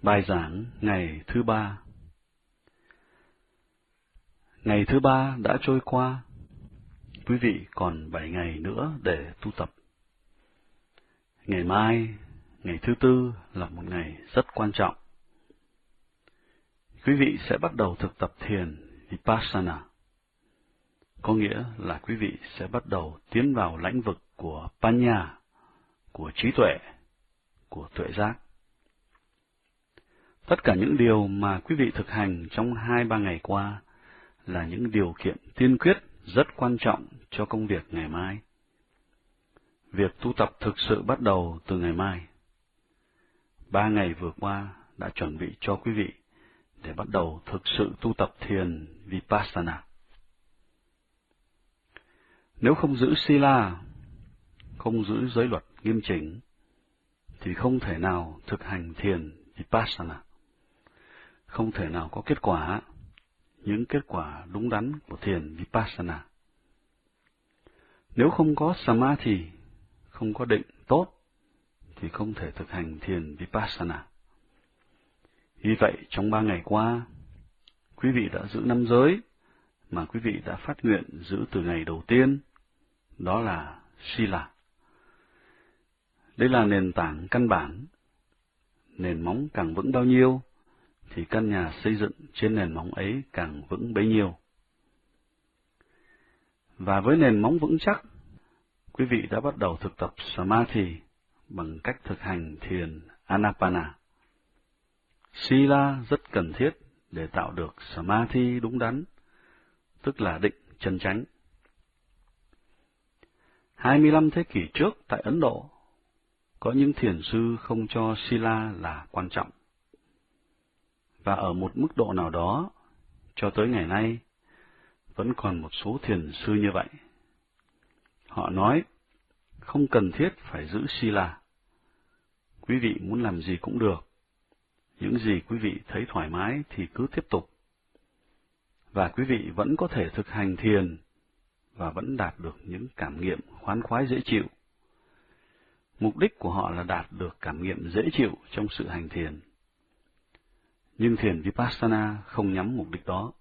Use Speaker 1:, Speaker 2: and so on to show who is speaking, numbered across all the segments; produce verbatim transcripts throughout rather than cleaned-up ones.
Speaker 1: Bài giảng ngày thứ ba. Ngày thứ ba đã trôi qua. Quý vị còn bảy ngày nữa để tu tập. Ngày mai, ngày thứ tư là một ngày rất quan trọng. Quý vị sẽ bắt đầu thực tập thiền Vipassana. Có nghĩa là quý vị sẽ bắt đầu tiến vào lãnh vực của Panya, của trí tuệ, của tuệ giác. Tất cả những điều mà quý vị thực hành trong hai ba ngày qua là những điều kiện tiên quyết rất quan trọng cho công việc ngày mai. Việc tu tập thực sự bắt đầu từ ngày mai. Ba ngày vừa qua đã chuẩn bị cho quý vị để bắt đầu thực sự tu tập thiền Vipassana. Nếu không giữ Sila, không giữ giới luật nghiêm chỉnh, thì không thể nào thực hành thiền Vipassana. Không thể nào có kết quả, những kết quả đúng đắn của thiền Vipassana. Nếu không có Samadhi, không có định tốt, thì không thể thực hành thiền Vipassana. Vì vậy, trong ba ngày qua, quý vị đã giữ năm giới mà quý vị đã phát nguyện giữ từ ngày đầu tiên, đó là Sila. Đây là nền tảng căn bản. Nền móng càng vững bao nhiêu, thì căn nhà xây dựng trên nền móng ấy càng vững bấy nhiêu. Và với nền móng vững chắc, quý vị đã bắt đầu thực tập Samadhi bằng cách thực hành thiền Anapana. Sila rất cần thiết để tạo được Samadhi đúng đắn, tức là định chân chánh. hai mươi lăm thế kỷ trước tại Ấn Độ, có những thiền sư không cho Sila là quan trọng. Và ở một mức độ nào đó, cho tới ngày nay, vẫn còn một số thiền sư như vậy. Họ nói, không cần thiết phải giữ Sila. Quý vị muốn làm gì cũng được. Những gì quý vị thấy thoải mái thì cứ tiếp tục. Và quý vị vẫn có thể thực hành thiền và vẫn đạt được những cảm nghiệm khoan khoái dễ chịu. Mục đích của họ là đạt được cảm nghiệm dễ chịu trong sự hành thiền. Nhưng thiền Vipassana không nhắm mục đích đó.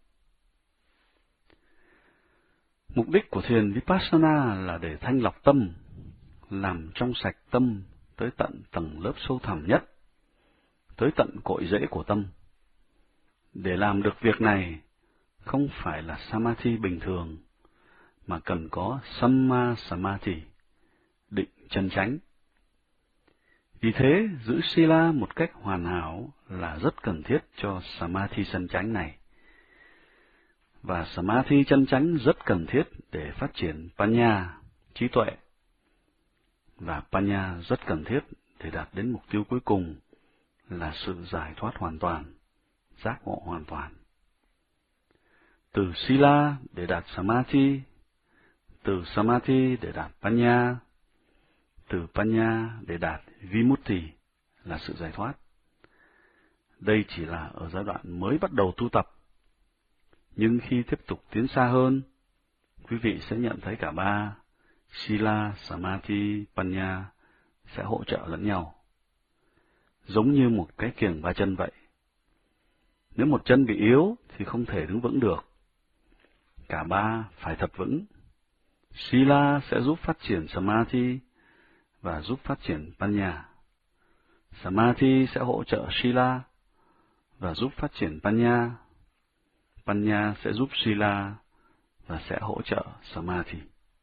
Speaker 1: Mục đích của thiền Vipassana là để thanh lọc tâm, làm trong sạch tâm tới tận tầng lớp sâu thẳm nhất, tới tận cội rễ của tâm. Để làm được việc này, không phải là Samadhi bình thường, mà cần có Samma Samadhi, định chân chánh. Vì thế, giữ Sila một cách hoàn hảo là rất cần thiết cho Samadhi chân chánh này. Và Samadhi chân chánh rất cần thiết để phát triển Panya, trí tuệ. Và Panya rất cần thiết để đạt đến mục tiêu cuối cùng là sự giải thoát hoàn toàn, giác ngộ hoàn toàn. Từ Sila để đạt Samadhi, từ Samadhi để đạt Panya, từ Panya để đạt Vimutti là sự giải thoát. Đây chỉ là ở giai đoạn mới bắt đầu tu tập. Nhưng khi tiếp tục tiến xa hơn, quý vị sẽ nhận thấy cả ba, Sila, Samadhi, Panya, sẽ hỗ trợ lẫn nhau. Giống như một cái kiềng ba chân vậy. Nếu một chân bị yếu thì không thể đứng vững được. Cả ba phải thật vững. Sila sẽ giúp phát triển Samadhi và giúp phát triển Panya. Samadhi sẽ hỗ trợ Sila và giúp phát triển Panya. Panya sẽ giúp Sila và sẽ hỗ trợ Samadhi.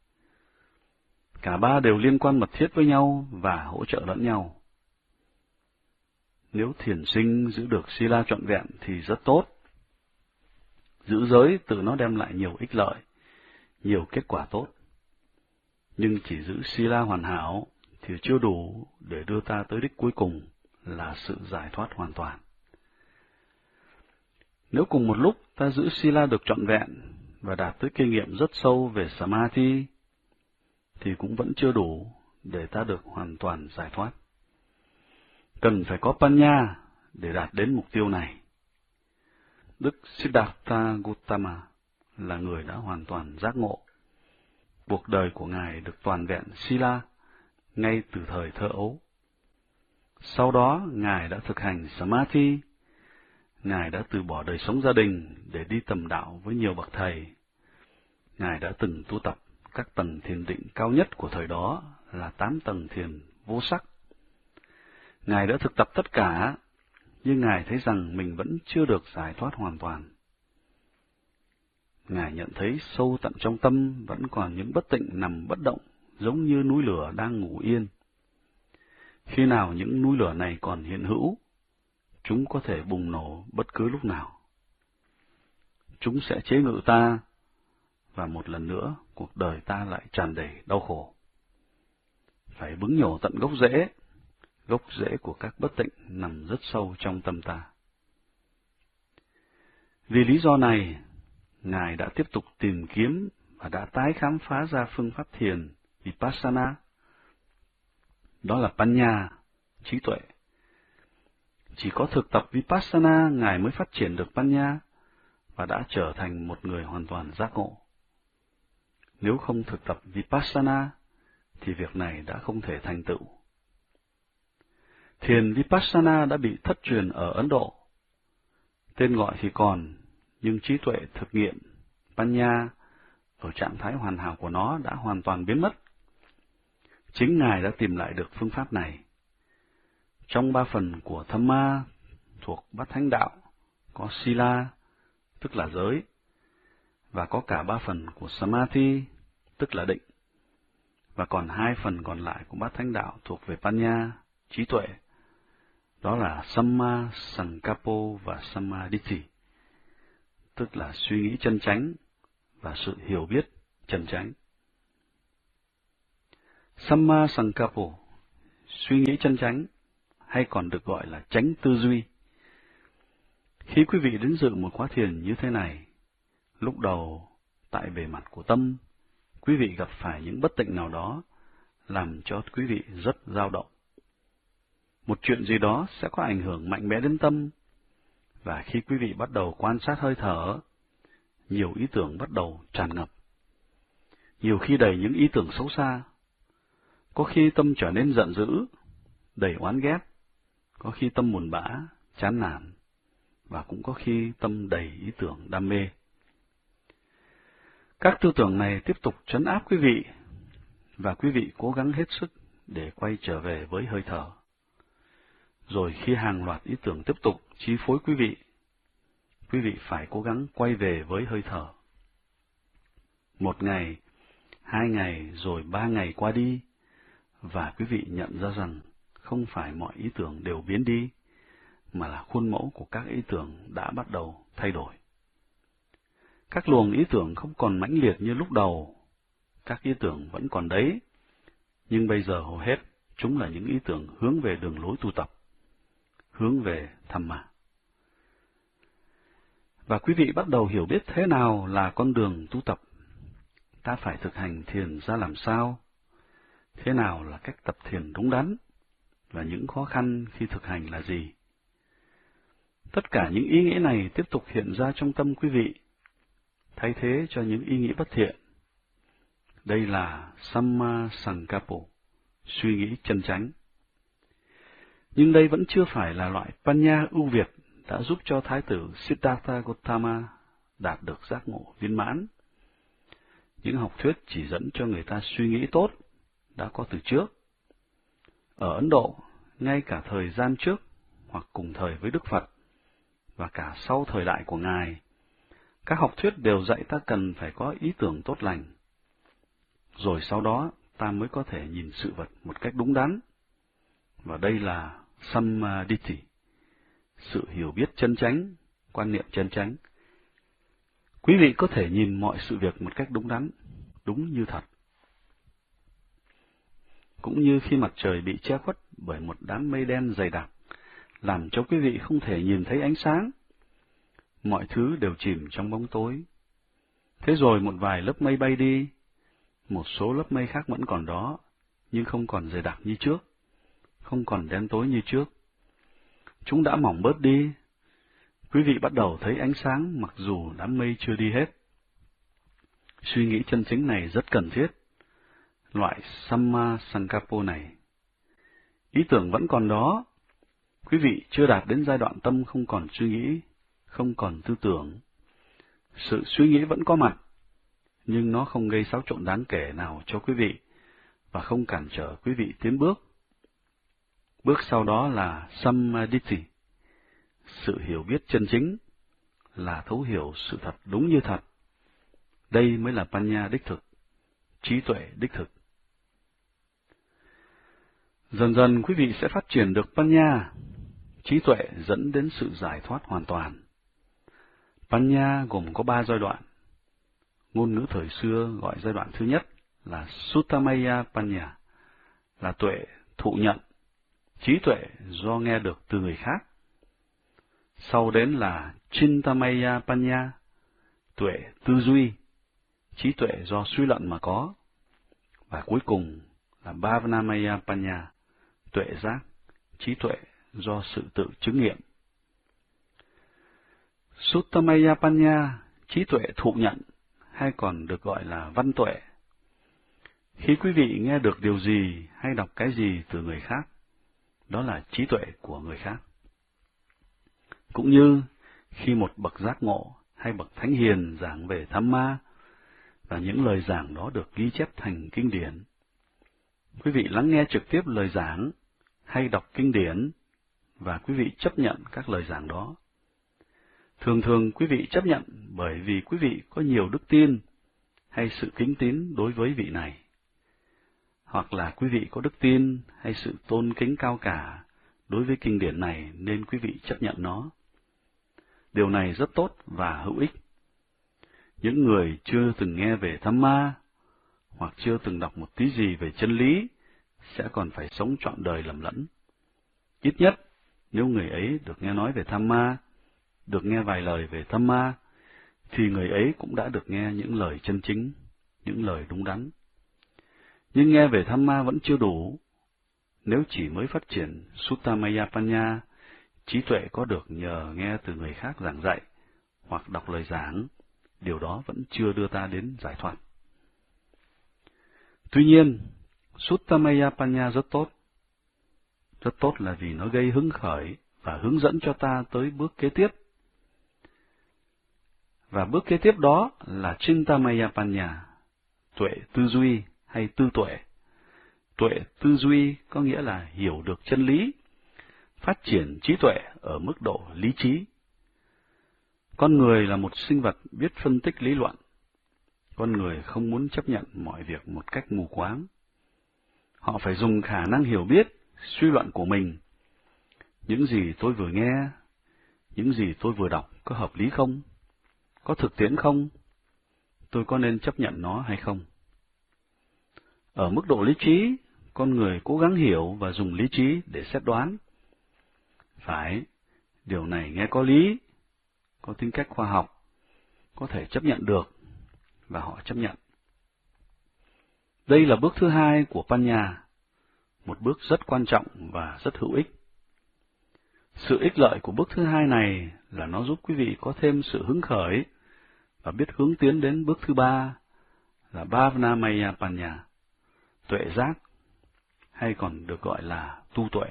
Speaker 1: Cả ba đều liên quan mật thiết với nhau và hỗ trợ lẫn nhau. Nếu thiền sinh giữ được Sila trọn vẹn thì rất tốt. Giữ giới tự nó đem lại nhiều ích lợi, nhiều kết quả tốt. Nhưng chỉ giữ Sila hoàn hảo thì chưa đủ để đưa ta tới đích cuối cùng là sự giải thoát hoàn toàn. Nếu cùng một lúc ta giữ Sila được trọn vẹn và đạt tới kinh nghiệm rất sâu về Samadhi, thì cũng vẫn chưa đủ để ta được hoàn toàn giải thoát. Cần phải có Panya để đạt đến mục tiêu này. Đức Siddhartha Gautama là người đã hoàn toàn giác ngộ. Cuộc đời của Ngài được toàn vẹn Sila ngay từ thời thơ ấu. Sau đó, Ngài đã thực hành Samadhi. Ngài đã từ bỏ đời sống gia đình để đi tầm đạo với nhiều bậc thầy. Ngài đã từng tu tập các tầng thiền định cao nhất của thời đó là tám tầng thiền vô sắc. Ngài đã thực tập tất cả, nhưng Ngài thấy rằng mình vẫn chưa được giải thoát hoàn toàn. Ngài nhận thấy sâu tận trong tâm vẫn còn những bất tịnh nằm bất động, giống như núi lửa đang ngủ yên. Khi nào những núi lửa này còn hiện hữu, chúng có thể bùng nổ bất cứ lúc nào. Chúng sẽ chế ngự ta, và một lần nữa cuộc đời ta lại tràn đầy đau khổ. Phải bứng nhổ tận gốc rễ, gốc rễ của các bất tịnh nằm rất sâu trong tâm ta. Vì lý do này, Ngài đã tiếp tục tìm kiếm và đã tái khám phá ra phương pháp thiền Vipassana. Đó là Panya, trí tuệ. Chỉ có thực tập Vipassana, Ngài mới phát triển được Panya và đã trở thành một người hoàn toàn giác ngộ. Nếu không thực tập Vipassana, thì việc này đã không thể thành tựu. Thiền Vipassana đã bị thất truyền ở Ấn Độ. Tên gọi thì còn, nhưng trí tuệ thực nghiệm Panya ở trạng thái hoàn hảo của nó đã hoàn toàn biến mất. Chính Ngài đã tìm lại được phương pháp này. Trong ba phần của Dhamma thuộc Bát Thánh Đạo, có Sila, tức là giới, và có cả ba phần của Samadhi, tức là định, và còn hai phần còn lại của Bát Thánh Đạo thuộc về Panya, trí tuệ, đó là Samma Sankappo và Sammaditthi, tức là suy nghĩ chân chánh và sự hiểu biết chân chánh. Samma Sankappo, suy nghĩ chân chánh, hay còn được gọi là chánh tư duy. Khi quý vị đến dự một khóa thiền như thế này, lúc đầu, tại bề mặt của tâm, quý vị gặp phải những bất tịnh nào đó, làm cho quý vị rất dao động. Một chuyện gì đó sẽ có ảnh hưởng mạnh mẽ đến tâm, và khi quý vị bắt đầu quan sát hơi thở, nhiều ý tưởng bắt đầu tràn ngập. Nhiều khi đầy những ý tưởng xấu xa. Có khi tâm trở nên giận dữ, đầy oán ghét, có khi tâm buồn bã, chán nản, và cũng có khi tâm đầy ý tưởng đam mê. Các tư tưởng này tiếp tục trấn áp quý vị, và quý vị cố gắng hết sức để quay trở về với hơi thở. Rồi khi hàng loạt ý tưởng tiếp tục chi phối quý vị, quý vị phải cố gắng quay về với hơi thở. Một ngày, hai ngày, rồi ba ngày qua đi, và quý vị nhận ra rằng không phải mọi ý tưởng đều biến đi, mà là khuôn mẫu của các ý tưởng đã bắt đầu thay đổi. Các luồng ý tưởng không còn mãnh liệt như lúc đầu, các ý tưởng vẫn còn đấy, nhưng bây giờ hầu hết chúng là những ý tưởng hướng về đường lối tu tập, hướng về Dhamma. Và quý vị bắt đầu hiểu biết thế nào là con đường tu tập. Ta phải thực hành thiền ra làm sao? Thế nào là cách tập thiền đúng đắn? Và những khó khăn khi thực hành là gì? Tất cả những ý nghĩa này tiếp tục hiện ra trong tâm quý vị, thay thế cho những ý nghĩ bất thiện. Đây là Samma Sankappo, suy nghĩ chân chánh. Nhưng đây vẫn chưa phải là loại Panya ưu việt đã giúp cho Thái tử Siddhartha Gautama đạt được giác ngộ viên mãn. Những học thuyết chỉ dẫn cho người ta suy nghĩ tốt đã có từ trước. Ở Ấn Độ, ngay cả thời gian trước hoặc cùng thời với Đức Phật, và cả sau thời đại của Ngài, các học thuyết đều dạy ta cần phải có ý tưởng tốt lành. Rồi sau đó ta mới có thể nhìn sự vật một cách đúng đắn. Và đây là Sammaditthi, sự hiểu biết chân chánh, quan niệm chân chánh. Quý vị có thể nhìn mọi sự việc một cách đúng đắn, đúng như thật. Cũng như khi mặt trời bị che khuất bởi một đám mây đen dày đặc, làm cho quý vị không thể nhìn thấy ánh sáng. Mọi thứ đều chìm trong bóng tối. Thế rồi một vài lớp mây bay đi, một số lớp mây khác vẫn còn đó, nhưng không còn dày đặc như trước, không còn đen tối như trước. Chúng đã mỏng bớt đi. Quý vị bắt đầu thấy ánh sáng mặc dù đám mây chưa đi hết. Suy nghĩ chân chính này rất cần thiết. Loại Samma Sankappo này. Ý tưởng vẫn còn đó, quý vị chưa đạt đến giai đoạn tâm không còn suy nghĩ, không còn tư tưởng. Sự suy nghĩ vẫn có mặt, nhưng nó không gây xáo trộn đáng kể nào cho quý vị, và không cản trở quý vị tiến bước. Bước sau đó là Samadhi, sự hiểu biết chân chính, là thấu hiểu sự thật đúng như thật. Đây mới là Panya đích thực, trí tuệ đích thực. Dần dần quý vị sẽ phát triển được Panya, trí tuệ dẫn đến sự giải thoát hoàn toàn. Panya gồm có ba giai đoạn. Ngôn ngữ thời xưa gọi giai đoạn thứ nhất là Suttamaya Panya, là tuệ thụ nhận, trí tuệ do nghe được từ người khác. Sau đến là Chintamaya Panya, tuệ tư duy, trí tuệ do suy luận mà có. Và cuối cùng là Bhavanamaya Panya, tuệ giác, trí tuệ do sự tự chứng nghiệm. Suttamaya Panya, trí tuệ thụ nhận, hay còn được gọi là văn tuệ. Khi quý vị nghe được điều gì hay đọc cái gì từ người khác, đó là trí tuệ của người khác. Cũng như khi một bậc giác ngộ hay bậc thánh hiền giảng về Dhamma, và những lời giảng đó được ghi chép thành kinh điển, quý vị lắng nghe trực tiếp lời giảng hay đọc kinh điển, và quý vị chấp nhận các lời giảng đó. Thường thường quý vị chấp nhận bởi vì quý vị có nhiều đức tin hay sự kính tín đối với vị này, hoặc là quý vị có đức tin hay sự tôn kính cao cả đối với kinh điển này nên quý vị chấp nhận nó. Điều này rất tốt và hữu ích. Những người chưa từng nghe về Dhamma hoặc chưa từng đọc một tí gì về chân lý sẽ còn phải sống trọn đời lầm lẫn. Ít nhất, nếu người ấy được nghe nói về Dhamma, được nghe vài lời về Dhamma, thì người ấy cũng đã được nghe những lời chân chính, những lời đúng đắn. Nhưng nghe về Dhamma vẫn chưa đủ. Nếu chỉ mới phát triển Suttamaya Panya, trí tuệ có được nhờ nghe từ người khác giảng dạy hoặc đọc lời giảng, điều đó vẫn chưa đưa ta đến giải thoát. Tuy nhiên, Suttamaya Panya rất tốt. Rất tốt là vì nó gây hứng khởi và hướng dẫn cho ta tới bước kế tiếp. Và bước kế tiếp đó là Chintamaya Panya, tuệ tư duy hay tư tuệ. Tuệ tư duy có nghĩa là hiểu được chân lý, phát triển trí tuệ ở mức độ lý trí. Con người là một sinh vật biết phân tích lý luận. Con người không muốn chấp nhận mọi việc một cách mù quáng. Họ phải dùng khả năng hiểu biết, suy luận của mình. Những gì tôi vừa nghe, những gì tôi vừa đọc có hợp lý không? Có thực tiễn không? Tôi có nên chấp nhận nó hay không? Ở mức độ lý trí, con người cố gắng hiểu và dùng lý trí để xét đoán. Phải, điều này nghe có lý, có tính cách khoa học, có thể chấp nhận được, và họ chấp nhận. Đây là bước thứ hai của Panya, một bước rất quan trọng và rất hữu ích. Sự ích lợi của bước thứ hai này là nó giúp quý vị có thêm sự hứng khởi và biết hướng tiến đến bước thứ ba là Bhavanamaya Panya, tuệ giác, hay còn được gọi là tu tuệ.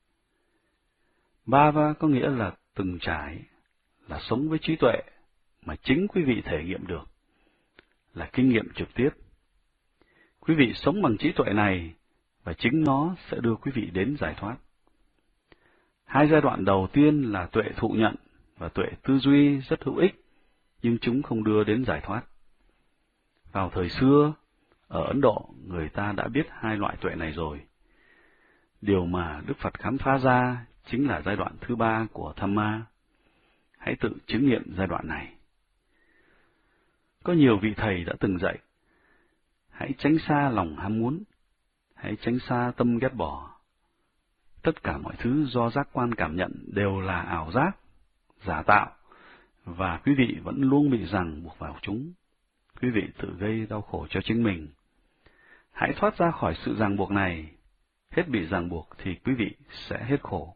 Speaker 1: Bhava có nghĩa là từng trải, là sống với trí tuệ mà chính quý vị thể nghiệm được, là kinh nghiệm trực tiếp. Quý vị sống bằng trí tuệ này và chính nó sẽ đưa quý vị đến giải thoát. Hai giai đoạn đầu tiên là tuệ thụ nhận và tuệ tư duy rất hữu ích, nhưng chúng không đưa đến giải thoát. Vào thời xưa, ở Ấn Độ, người ta đã biết hai loại tuệ này rồi. Điều mà Đức Phật khám phá ra chính là giai đoạn thứ ba của Dhamma. Hãy tự chứng nghiệm giai đoạn này. Có nhiều vị thầy đã từng dạy, hãy tránh xa lòng ham muốn, hãy tránh xa tâm ghét bỏ. Tất cả mọi thứ do giác quan cảm nhận đều là ảo giác, giả tạo, và quý vị vẫn luôn bị ràng buộc vào chúng. Quý vị tự gây đau khổ cho chính mình. Hãy thoát ra khỏi sự ràng buộc này. Hết bị ràng buộc thì quý vị sẽ hết khổ.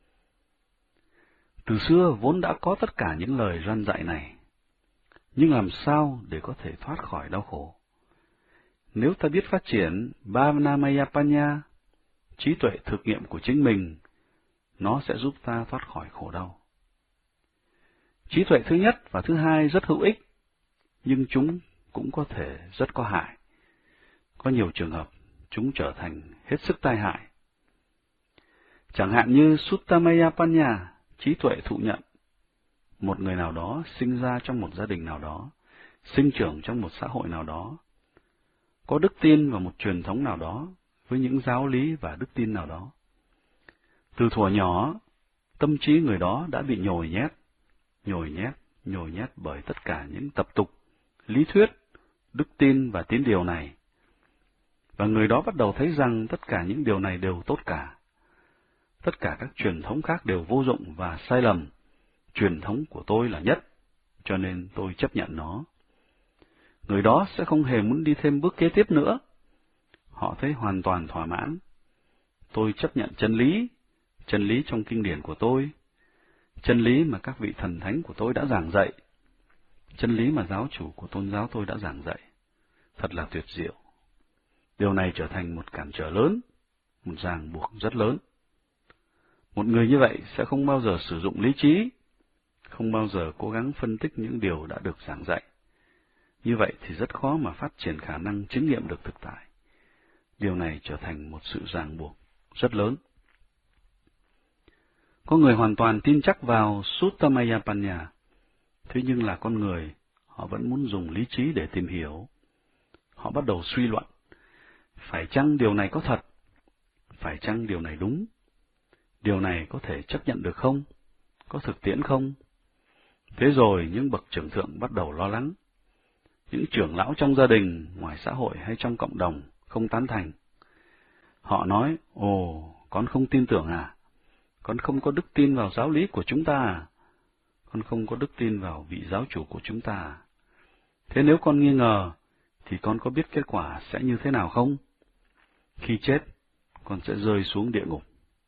Speaker 1: Từ xưa vốn đã có tất cả những lời răn dạy này. Nhưng làm sao để có thể thoát khỏi đau khổ? Nếu ta biết phát triển Bhavanamaya Panya, trí tuệ thực nghiệm của chính mình, nó sẽ giúp ta thoát khỏi khổ đau. Trí tuệ thứ nhất và thứ hai rất hữu ích, nhưng chúng cũng có thể rất có hại. Có nhiều trường hợp chúng trở thành hết sức tai hại. Chẳng hạn như Suttamaya Panya, trí tuệ thụ nhận. Một người nào đó sinh ra trong một gia đình nào đó, sinh trưởng trong một xã hội nào đó, có đức tin vào một truyền thống nào đó, với những giáo lý và đức tin nào đó. Từ thuở nhỏ, tâm trí người đó đã bị nhồi nhét, nhồi nhét, nhồi nhét bởi tất cả những tập tục, lý thuyết, đức tin và tín điều này. Và người đó bắt đầu thấy rằng tất cả những điều này đều tốt cả. Tất cả các truyền thống khác đều vô dụng và sai lầm. Truyền thống của tôi là nhất, cho nên tôi chấp nhận nó. Người đó sẽ không hề muốn đi thêm bước kế tiếp nữa. Họ thấy hoàn toàn thỏa mãn. Tôi chấp nhận chân lý, chân lý trong kinh điển của tôi, chân lý mà các vị thần thánh của tôi đã giảng dạy, chân lý mà giáo chủ của tôn giáo tôi đã giảng dạy. Thật là tuyệt diệu. Điều này trở thành một cản trở lớn, một ràng buộc rất lớn. Một người như vậy sẽ không bao giờ sử dụng lý trí, không bao giờ cố gắng phân tích những điều đã được giảng dạy. Như vậy thì rất khó mà phát triển khả năng chứng nghiệm được thực tại. Điều này trở thành một sự ràng buộc rất lớn. Có người hoàn toàn tin chắc vào Suttamaya Panya, thế nhưng là con người, họ vẫn muốn dùng lý trí để tìm hiểu. Họ bắt đầu suy luận, phải chăng điều này có thật? Phải chăng điều này đúng? Điều này có thể chấp nhận được không? Có thực tiễn không? Thế rồi những bậc trưởng thượng bắt đầu lo lắng. Những trưởng lão trong gia đình, ngoài xã hội hay trong cộng đồng không tán thành. Họ nói, ồ, con không tin tưởng à? Con không có đức tin vào giáo lý của chúng ta à? Con không có đức tin vào vị giáo chủ của chúng ta à? Thế nếu con nghi ngờ, thì con có biết kết quả sẽ như thế nào không? Khi chết, con sẽ rơi xuống địa ngục.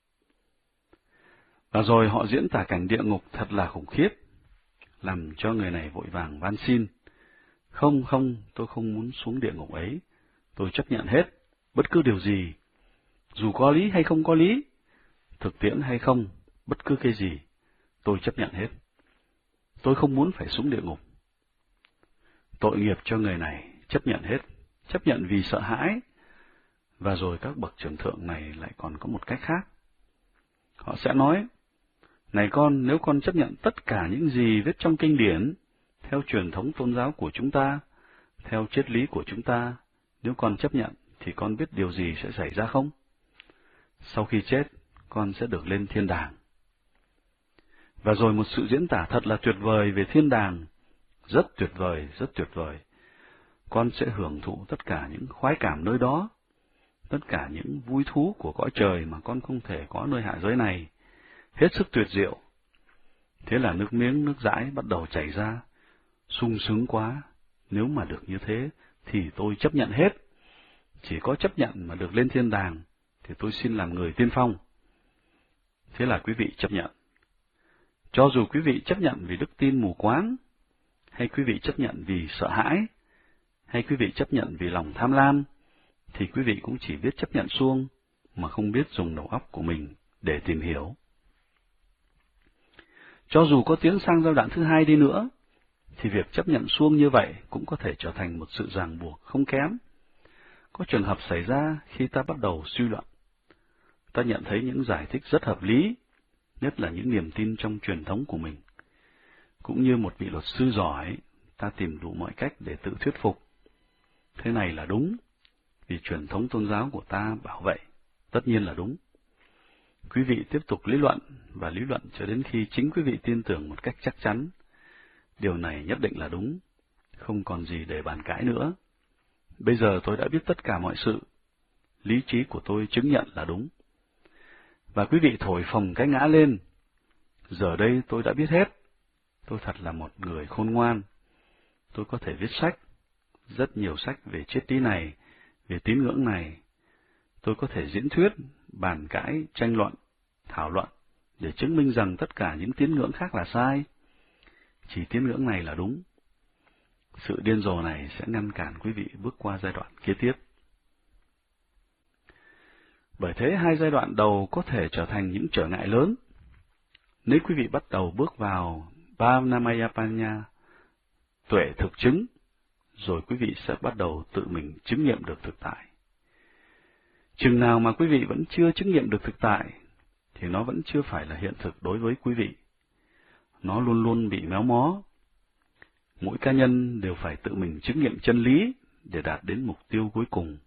Speaker 1: Và rồi họ diễn tả cảnh địa ngục thật là khủng khiếp, làm cho người này vội vàng van xin. Không, không, tôi không muốn xuống địa ngục ấy. Tôi chấp nhận hết, bất cứ điều gì. Dù có lý hay không có lý, thực tiễn hay không, bất cứ cái gì, tôi chấp nhận hết. Tôi không muốn phải xuống địa ngục. Tội nghiệp cho người này, chấp nhận hết, chấp nhận vì sợ hãi. Và rồi các bậc trưởng thượng này lại còn có một cách khác. Họ sẽ nói, này con, nếu con chấp nhận tất cả những gì viết trong kinh điển, theo truyền thống tôn giáo của chúng ta, theo triết lý của chúng ta, nếu con chấp nhận, thì con biết điều gì sẽ xảy ra không? Sau khi chết, con sẽ được lên thiên đàng. Và rồi một sự diễn tả thật là tuyệt vời về thiên đàng, rất tuyệt vời, rất tuyệt vời. Con sẽ hưởng thụ tất cả những khoái cảm nơi đó, tất cả những vui thú của cõi trời mà con không thể có nơi hạ giới này, hết sức tuyệt diệu. Thế là nước miếng nước dãi bắt đầu chảy ra, sung sướng quá, nếu mà được như thế thì tôi chấp nhận hết. Chỉ có chấp nhận mà được lên thiên đàng thì tôi xin làm người tiên phong. Thế là quý vị chấp nhận. Cho dù quý vị chấp nhận vì đức tin mù quáng, hay quý vị chấp nhận vì sợ hãi, hay quý vị chấp nhận vì lòng tham lam, thì quý vị cũng chỉ biết chấp nhận suông, mà không biết dùng đầu óc của mình để tìm hiểu. Cho dù có tiến sang giai đoạn thứ hai đi nữa, thì việc chấp nhận suông như vậy cũng có thể trở thành một sự ràng buộc không kém. Có trường hợp xảy ra khi ta bắt đầu suy luận. Ta nhận thấy những giải thích rất hợp lý, nhất là những niềm tin trong truyền thống của mình. Cũng như một vị luật sư giỏi, ta tìm đủ mọi cách để tự thuyết phục. Thế này là đúng, vì truyền thống tôn giáo của ta bảo vậy, tất nhiên là đúng. Quý vị tiếp tục lý luận và lý luận cho đến khi chính quý vị tin tưởng một cách chắc chắn. Điều này nhất định là đúng, không còn gì để bàn cãi nữa. Bây giờ tôi đã biết tất cả mọi sự, lý trí của tôi chứng nhận là đúng. Và quý vị thổi phồng cái ngã lên. Giờ đây tôi đã biết hết. Tôi thật là một người khôn ngoan. Tôi có thể viết sách, rất nhiều sách về triết lý này, về tín ngưỡng này. Tôi có thể diễn thuyết, bàn cãi, tranh luận, thảo luận, để chứng minh rằng tất cả những tín ngưỡng khác là sai. Chỉ tín ngưỡng này là đúng. Sự điên rồ này sẽ ngăn cản quý vị bước qua giai đoạn kế tiếp. Bởi thế hai giai đoạn đầu có thể trở thành những trở ngại lớn, Nếu quý vị bắt đầu bước vào Bhavanamayapanya, tuệ thực chứng, rồi quý vị sẽ bắt đầu tự mình chứng nghiệm được thực tại. Chừng nào mà quý vị vẫn chưa chứng nghiệm được thực tại, thì nó vẫn chưa phải là hiện thực đối với quý vị. Nó luôn luôn bị méo mó. Mỗi cá nhân đều phải tự mình chứng nghiệm chân lý để đạt đến mục tiêu cuối cùng.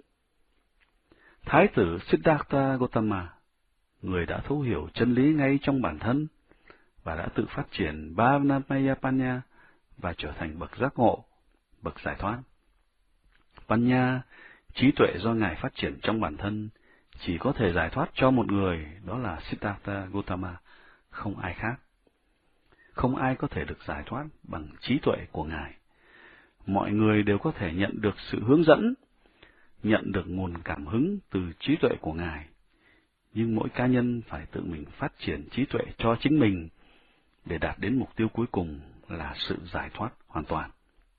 Speaker 1: Thái tử Siddhartha Gautama, người đã thấu hiểu chân lý ngay trong bản thân và đã tự phát triển Bhavanamayapanya và trở thành bậc giác ngộ, bậc giải thoát. Panya, trí tuệ do Ngài phát triển trong bản thân, chỉ có thể giải thoát cho một người, đó là Siddhartha Gautama, không ai khác. Không ai có thể được giải thoát bằng trí tuệ của Ngài. Mọi người đều có thể nhận được sự hướng dẫn, nhận được nguồn cảm hứng từ trí tuệ của Ngài. Nhưng mỗi cá nhân phải tự mình phát triển trí tuệ cho chính mình để đạt đến mục tiêu cuối cùng là sự giải thoát hoàn toàn.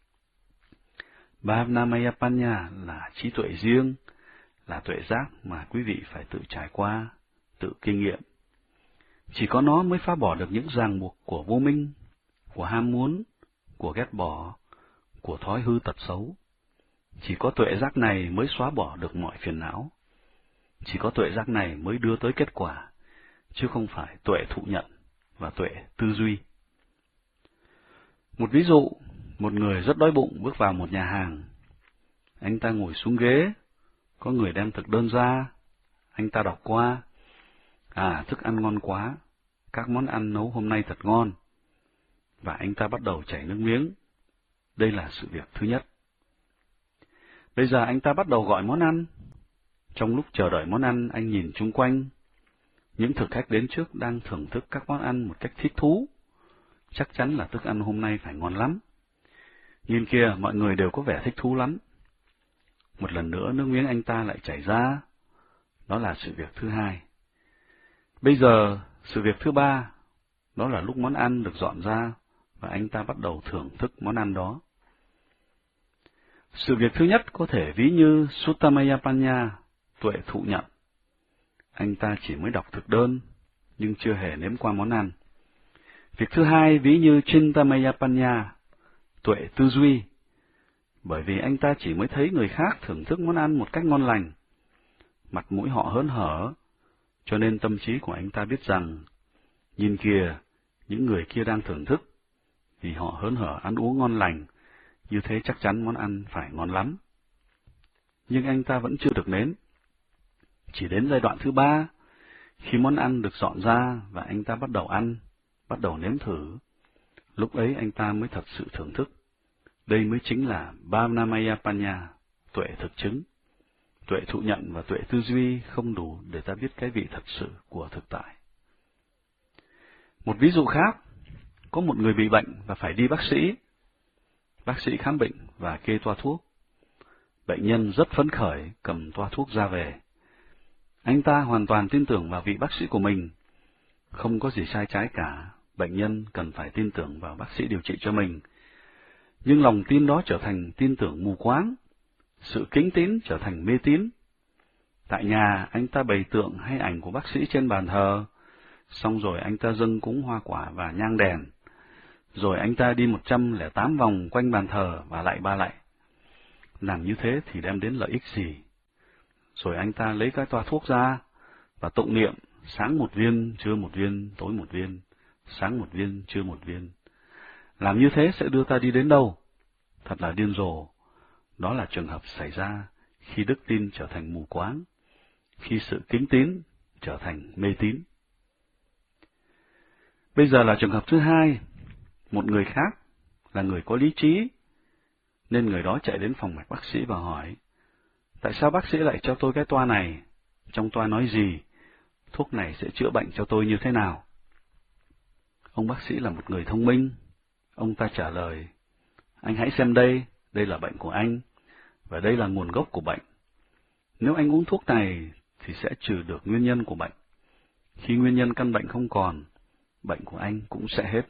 Speaker 1: Bhavanamayapanya là trí tuệ riêng, là tuệ giác mà quý vị phải tự trải qua, tự kinh nghiệm. Chỉ có nó mới phá bỏ được những ràng buộc của vô minh, của ham muốn, của ghét bỏ, của thói hư tật xấu. Chỉ có tuệ giác này mới xóa bỏ được mọi phiền não. Chỉ có tuệ giác này mới đưa tới kết quả, chứ không phải tuệ thụ nhận và tuệ tư duy. Một ví dụ, một người rất đói bụng bước vào một nhà hàng. Anh ta ngồi xuống ghế, có người đem thực đơn ra, anh ta đọc qua. À, thức ăn ngon quá, các món ăn nấu hôm nay thật ngon. Và anh ta bắt đầu chảy nước miếng. Đây là sự việc thứ nhất. Bây giờ anh ta bắt đầu gọi món ăn. Trong lúc chờ đợi món ăn, anh nhìn chung quanh. Những thực khách đến trước đang thưởng thức các món ăn một cách thích thú. Chắc chắn là thức ăn hôm nay phải ngon lắm. Nhìn kia, mọi người đều có vẻ thích thú lắm. Một lần nữa, nước miếng anh ta lại chảy ra. Đó là sự việc thứ hai. Bây giờ, sự việc thứ ba, đó là lúc món ăn được dọn ra, và anh ta bắt đầu thưởng thức món ăn đó. Sự việc thứ nhất có thể ví như Suttamayapanya, tuệ thụ nhận. Anh ta chỉ mới đọc thực đơn, nhưng chưa hề nếm qua món ăn. Việc thứ hai ví như Chintamayapanya, tuệ tư duy. Bởi vì anh ta chỉ mới thấy người khác thưởng thức món ăn một cách ngon lành. Mặt mũi họ hớn hở, cho nên tâm trí của anh ta biết rằng, nhìn kìa, những người kia đang thưởng thức, vì họ hớn hở ăn uống ngon lành, như thế chắc chắn món ăn phải ngon lắm. Nhưng anh ta vẫn chưa được nếm. Chỉ đến giai đoạn thứ ba, khi món ăn được dọn ra và anh ta bắt đầu ăn, bắt đầu nếm thử, lúc ấy anh ta mới thật sự thưởng thức. Đây mới chính là Bhavanamayapanya, tuệ thực chứng. Tuệ thụ nhận và tuệ tư duy không đủ để ta biết cái vị thật sự của thực tại. Một ví dụ khác, có một người bị bệnh và phải đi bác sĩ. Bác sĩ khám bệnh và kê toa thuốc. Bệnh nhân rất phấn khởi cầm toa thuốc ra về. Anh ta hoàn toàn tin tưởng vào vị bác sĩ của mình. Không có gì sai trái cả, bệnh nhân cần phải tin tưởng vào bác sĩ điều trị cho mình. Nhưng lòng tin đó trở thành tin tưởng mù quáng, sự kính tín trở thành mê tín. Tại nhà, anh ta bày tượng hay ảnh của bác sĩ trên bàn thờ, xong rồi anh ta dâng cúng hoa quả và nhang đèn. Rồi anh ta đi một trăm lẻ tám vòng quanh bàn thờ và lại ba lại. Làm như thế thì đem đến lợi ích gì? Rồi anh ta lấy cái toa thuốc ra và tụng niệm, sáng một viên, trưa một viên, tối một viên, sáng một viên, trưa một viên. Làm như thế sẽ đưa ta đi đến đâu? Thật là điên rồ. Đó là trường hợp xảy ra khi đức tin trở thành mù quáng, khi sự kính tín trở thành mê tín. Bây giờ là trường hợp thứ hai. Một người khác là người có lý trí, nên người đó chạy đến phòng mạch bác sĩ và hỏi, tại sao bác sĩ lại cho tôi cái toa này? Trong toa nói gì? Thuốc này sẽ chữa bệnh cho tôi như thế nào? Ông bác sĩ là một người thông minh. Ông ta trả lời, anh hãy xem đây, đây là bệnh của anh, và đây là nguồn gốc của bệnh. Nếu anh uống thuốc này, thì sẽ trừ được nguyên nhân của bệnh. Khi nguyên nhân căn bệnh không còn, bệnh của anh cũng sẽ hết.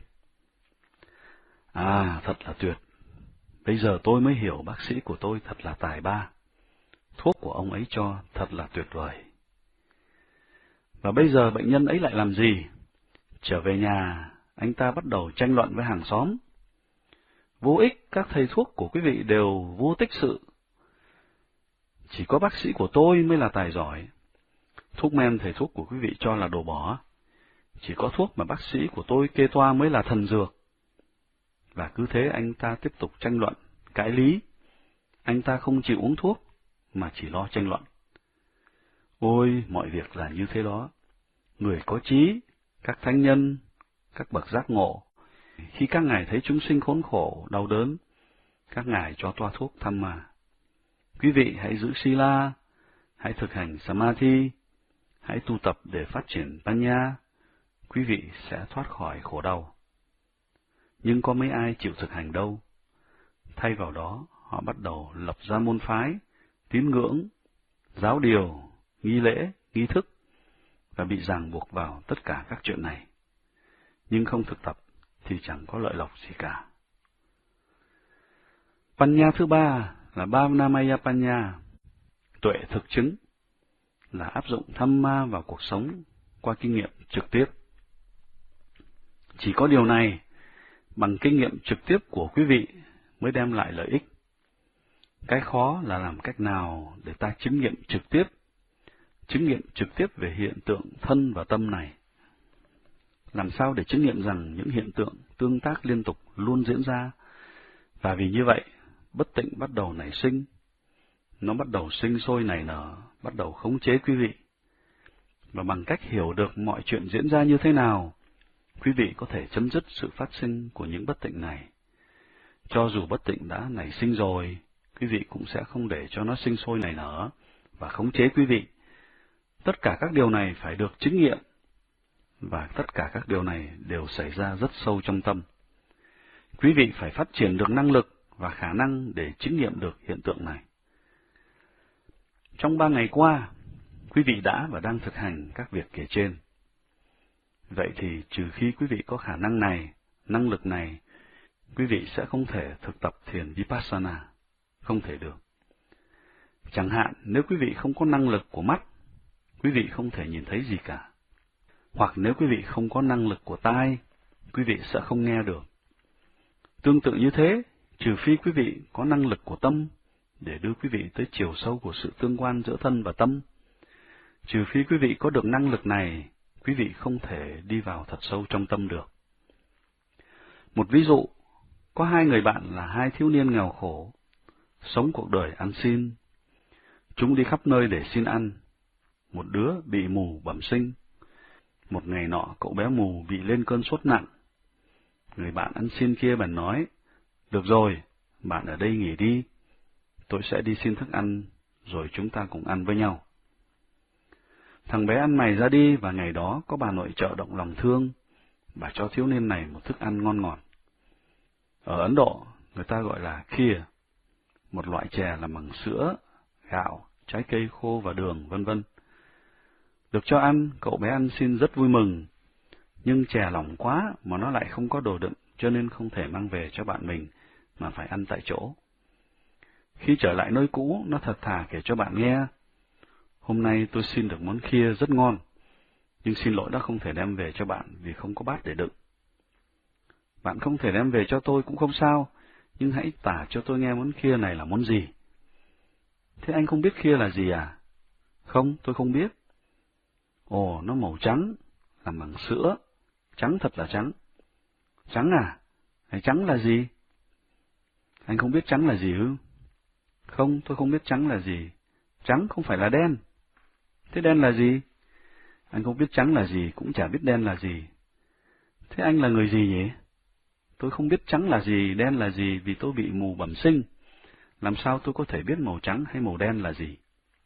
Speaker 1: À, thật là tuyệt. Bây giờ tôi mới hiểu bác sĩ của tôi thật là tài ba. Thuốc của ông ấy cho thật là tuyệt vời. Và bây giờ bệnh nhân ấy lại làm gì? Trở về nhà, anh ta bắt đầu tranh luận với hàng xóm. Vô ích, các thầy thuốc của quý vị đều vô tích sự. Chỉ có bác sĩ của tôi mới là tài giỏi. Thuốc men thầy thuốc của quý vị cho là đồ bỏ. Chỉ có thuốc mà bác sĩ của tôi kê toa mới là thần dược. Và cứ thế anh ta tiếp tục tranh luận, cãi lý. Anh ta không chịu uống thuốc, mà chỉ lo tranh luận. Ôi, mọi việc là như thế đó. Người có trí, các thánh nhân, các bậc giác ngộ, khi các ngài thấy chúng sinh khốn khổ, đau đớn, các ngài cho toa thuốc thăm mà. Quý vị hãy giữ Sila, hãy thực hành Samadhi, hãy tu tập để phát triển Panya, quý vị sẽ thoát khỏi khổ đau. Nhưng có mấy ai chịu thực hành đâu. Thay vào đó, họ bắt đầu lập ra môn phái, tín ngưỡng, giáo điều, nghi lễ, nghi thức, và bị ràng buộc vào tất cả các chuyện này. Nhưng không thực tập thì chẳng có lợi lộc gì cả. Panya thứ ba là Bhavnamaya Panya, tuệ thực chứng, là áp dụng Dhamma vào cuộc sống qua kinh nghiệm trực tiếp. Chỉ có điều này, bằng kinh nghiệm trực tiếp của quý vị mới đem lại lợi ích. Cái khó là làm cách nào để ta chứng nghiệm trực tiếp, chứng nghiệm trực tiếp về hiện tượng thân và tâm này. Làm sao để chứng nghiệm rằng những hiện tượng tương tác liên tục luôn diễn ra, và vì như vậy, bất tịnh bắt đầu nảy sinh, nó bắt đầu sinh sôi nảy nở, bắt đầu khống chế quý vị. Và bằng cách hiểu được mọi chuyện diễn ra như thế nào, quý vị có thể chấm dứt sự phát sinh của những bất tịnh này. Cho dù bất tịnh đã nảy sinh rồi, quý vị cũng sẽ không để cho nó sinh sôi nảy nở và khống chế quý vị. Tất cả các điều này phải được chứng nghiệm, và tất cả các điều này đều xảy ra rất sâu trong tâm. Quý vị phải phát triển được năng lực và khả năng để chứng nghiệm được hiện tượng này. Trong ba ngày qua, quý vị đã và đang thực hành các việc kể trên. Vậy thì trừ khi quý vị có khả năng này, năng lực này, quý vị sẽ không thể thực tập thiền Vipassana, không thể được. Chẳng hạn nếu quý vị không có năng lực của mắt, quý vị không thể nhìn thấy gì cả. Hoặc nếu quý vị không có năng lực của tai, quý vị sẽ không nghe được. Tương tự như thế, trừ phi quý vị có năng lực của tâm để đưa quý vị tới chiều sâu của sự tương quan giữa thân và tâm, trừ phi quý vị có được năng lực này, quý vị không thể đi vào thật sâu trong tâm được. Một ví dụ, có hai người bạn là hai thiếu niên nghèo khổ, sống cuộc đời ăn xin. Chúng đi khắp nơi để xin ăn. Một đứa bị mù bẩm sinh. Một ngày nọ, cậu bé mù bị lên cơn sốt nặng. Người bạn ăn xin kia bèn nói, được rồi, bạn ở đây nghỉ đi, tôi sẽ đi xin thức ăn, rồi chúng ta cùng ăn với nhau. Thằng bé ăn mày ra đi, và ngày đó có bà nội trợ động lòng thương, bà cho thiếu niên này một thức ăn ngon ngọt. Ở Ấn Độ, người ta gọi là kheer, một loại chè làm bằng sữa, gạo, trái cây khô và đường, vân vân. Được cho ăn, cậu bé ăn xin rất vui mừng, nhưng chè lỏng quá mà nó lại không có đồ đựng, cho nên không thể mang về cho bạn mình, mà phải ăn tại chỗ. Khi trở lại nơi cũ, nó thật thà kể cho bạn nghe, hôm nay tôi xin được món kheer rất ngon, nhưng xin lỗi đã không thể đem về cho bạn vì không có bát để đựng. Bạn không thể đem về cho tôi cũng không sao, nhưng hãy tả cho tôi nghe món kheer này là món gì. Thế anh không biết kheer là gì à? Không, tôi không biết. Ồ, nó màu trắng, làm bằng sữa, trắng thật là trắng. Trắng à? Hay trắng là gì? Anh không biết trắng là gì ư? Không, tôi không biết trắng là gì. Trắng không phải là đen. Thế đen là gì? Anh không biết trắng là gì, cũng chả biết đen là gì. Thế anh là người gì nhỉ? Tôi không biết trắng là gì, đen là gì vì tôi bị mù bẩm sinh. Làm sao tôi có thể biết màu trắng hay màu đen là gì?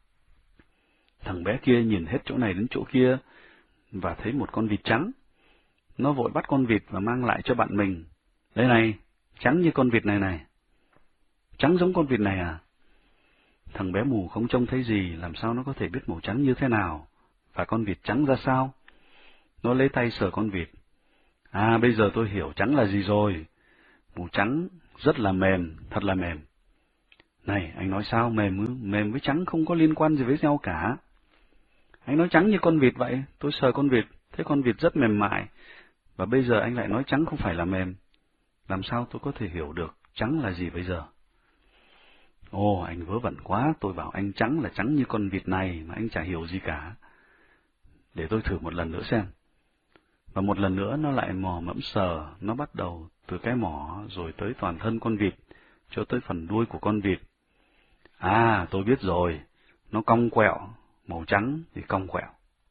Speaker 1: Thằng bé kia nhìn hết chỗ này đến chỗ kia, và thấy một con vịt trắng. Nó vội bắt con vịt và mang lại cho bạn mình. Đây này, trắng như con vịt này này. Trắng giống con vịt này à? Thằng bé mù không trông thấy gì, làm sao nó có thể biết màu trắng như thế nào, và con vịt trắng ra sao? Nó lấy tay sờ con vịt. À, bây giờ tôi hiểu trắng là gì rồi. Màu trắng rất là mềm, thật là mềm. Này, anh nói sao mềm ư? Mềm với trắng không có liên quan gì với nhau cả. Anh nói trắng như con vịt vậy, tôi sờ con vịt, thấy con vịt rất mềm mại, Và bây giờ anh lại nói trắng không phải là mềm. Làm sao tôi có thể hiểu được trắng là gì bây giờ? Ồ, anh vớ vẩn quá, tôi bảo anh trắng là trắng như con vịt này mà anh chả hiểu gì cả. Để tôi thử một lần nữa xem. Và một lần nữa nó lại mò mẫm sờ, nó bắt đầu từ cái mỏ rồi tới toàn thân con vịt, cho tới phần đuôi của con vịt. À, tôi biết rồi, nó cong quẹo, màu trắng thì cong quẹo.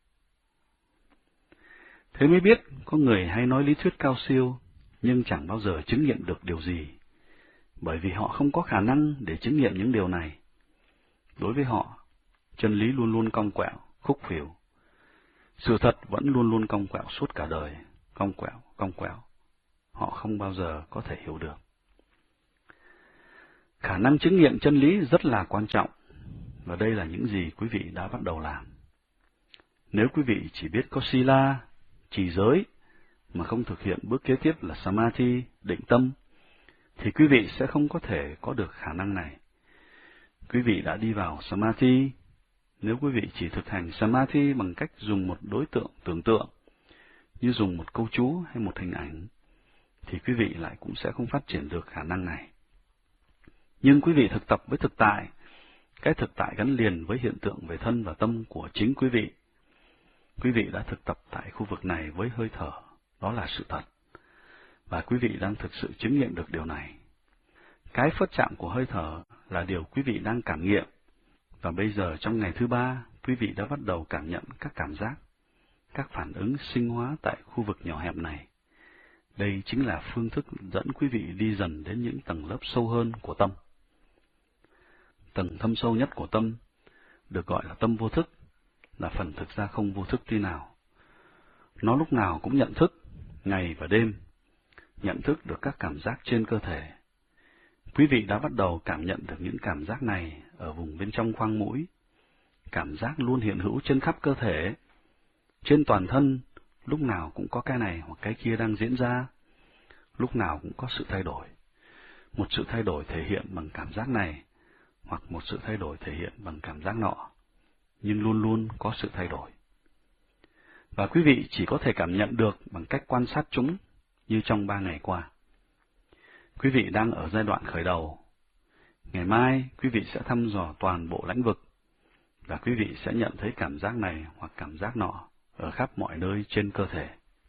Speaker 1: Thế mới biết, có người hay nói lý thuyết cao siêu, nhưng chẳng bao giờ chứng nghiệm được điều gì, bởi vì họ không có khả năng để chứng nghiệm những điều này. Đối với họ, chân lý luôn luôn cong quẹo, khúc khuỷu. Sự thật vẫn luôn luôn cong quẹo suốt cả đời, cong quẹo, cong quẹo. Họ không bao giờ có thể hiểu được. Khả năng chứng nghiệm chân lý rất là quan trọng, và đây là những gì quý vị đã bắt đầu làm. Nếu quý vị chỉ biết có sila, trì giới, mà không thực hiện bước kế tiếp là samadhi, định tâm, thì quý vị sẽ không có thể có được khả năng này. Quý vị đã đi vào samadhi. Nếu quý vị chỉ thực hành samadhi bằng cách dùng một đối tượng tưởng tượng, như dùng một câu chú hay một hình ảnh, thì quý vị lại cũng sẽ không phát triển được khả năng này. Nhưng quý vị thực tập với thực tại, cái thực tại gắn liền với hiện tượng về thân và tâm của chính quý vị. Quý vị đã thực tập tại khu vực này với hơi thở, đó là sự thật. Và quý vị đang thực sự chứng nghiệm được điều này. Cái phất chạm của hơi thở là điều quý vị đang cảm nghiệm. Và bây giờ trong ngày thứ ba, quý vị đã bắt đầu cảm nhận các cảm giác, các phản ứng sinh hóa tại khu vực nhỏ hẹp này. Đây chính là phương thức dẫn quý vị đi dần đến những tầng lớp sâu hơn của tâm. Tầng thâm sâu nhất của tâm, được gọi là tâm vô thức, là phần thực ra không vô thức tí nào. Nó lúc nào cũng nhận thức, ngày và đêm, nhận thức được các cảm giác trên cơ thể. Quý vị đã bắt đầu cảm nhận được những cảm giác này ở vùng bên trong khoang mũi. Cảm giác luôn hiện hữu trên khắp cơ thể. Trên toàn thân, lúc nào cũng có cái này hoặc cái kia đang diễn ra. Lúc nào cũng có sự thay đổi. Một sự thay đổi thể hiện bằng cảm giác này, hoặc một sự thay đổi thể hiện bằng cảm giác nọ. Nhưng luôn luôn có sự thay đổi. Và quý vị chỉ có thể cảm nhận được bằng cách quan sát chúng, như trong ba ngày qua. Quý vị đang ở giai đoạn khởi đầu. Ngày mai, quý vị sẽ thăm dò toàn bộ lãnh vực, và quý vị sẽ nhận thấy cảm giác này hoặc cảm giác nọ ở khắp mọi nơi trên cơ thể.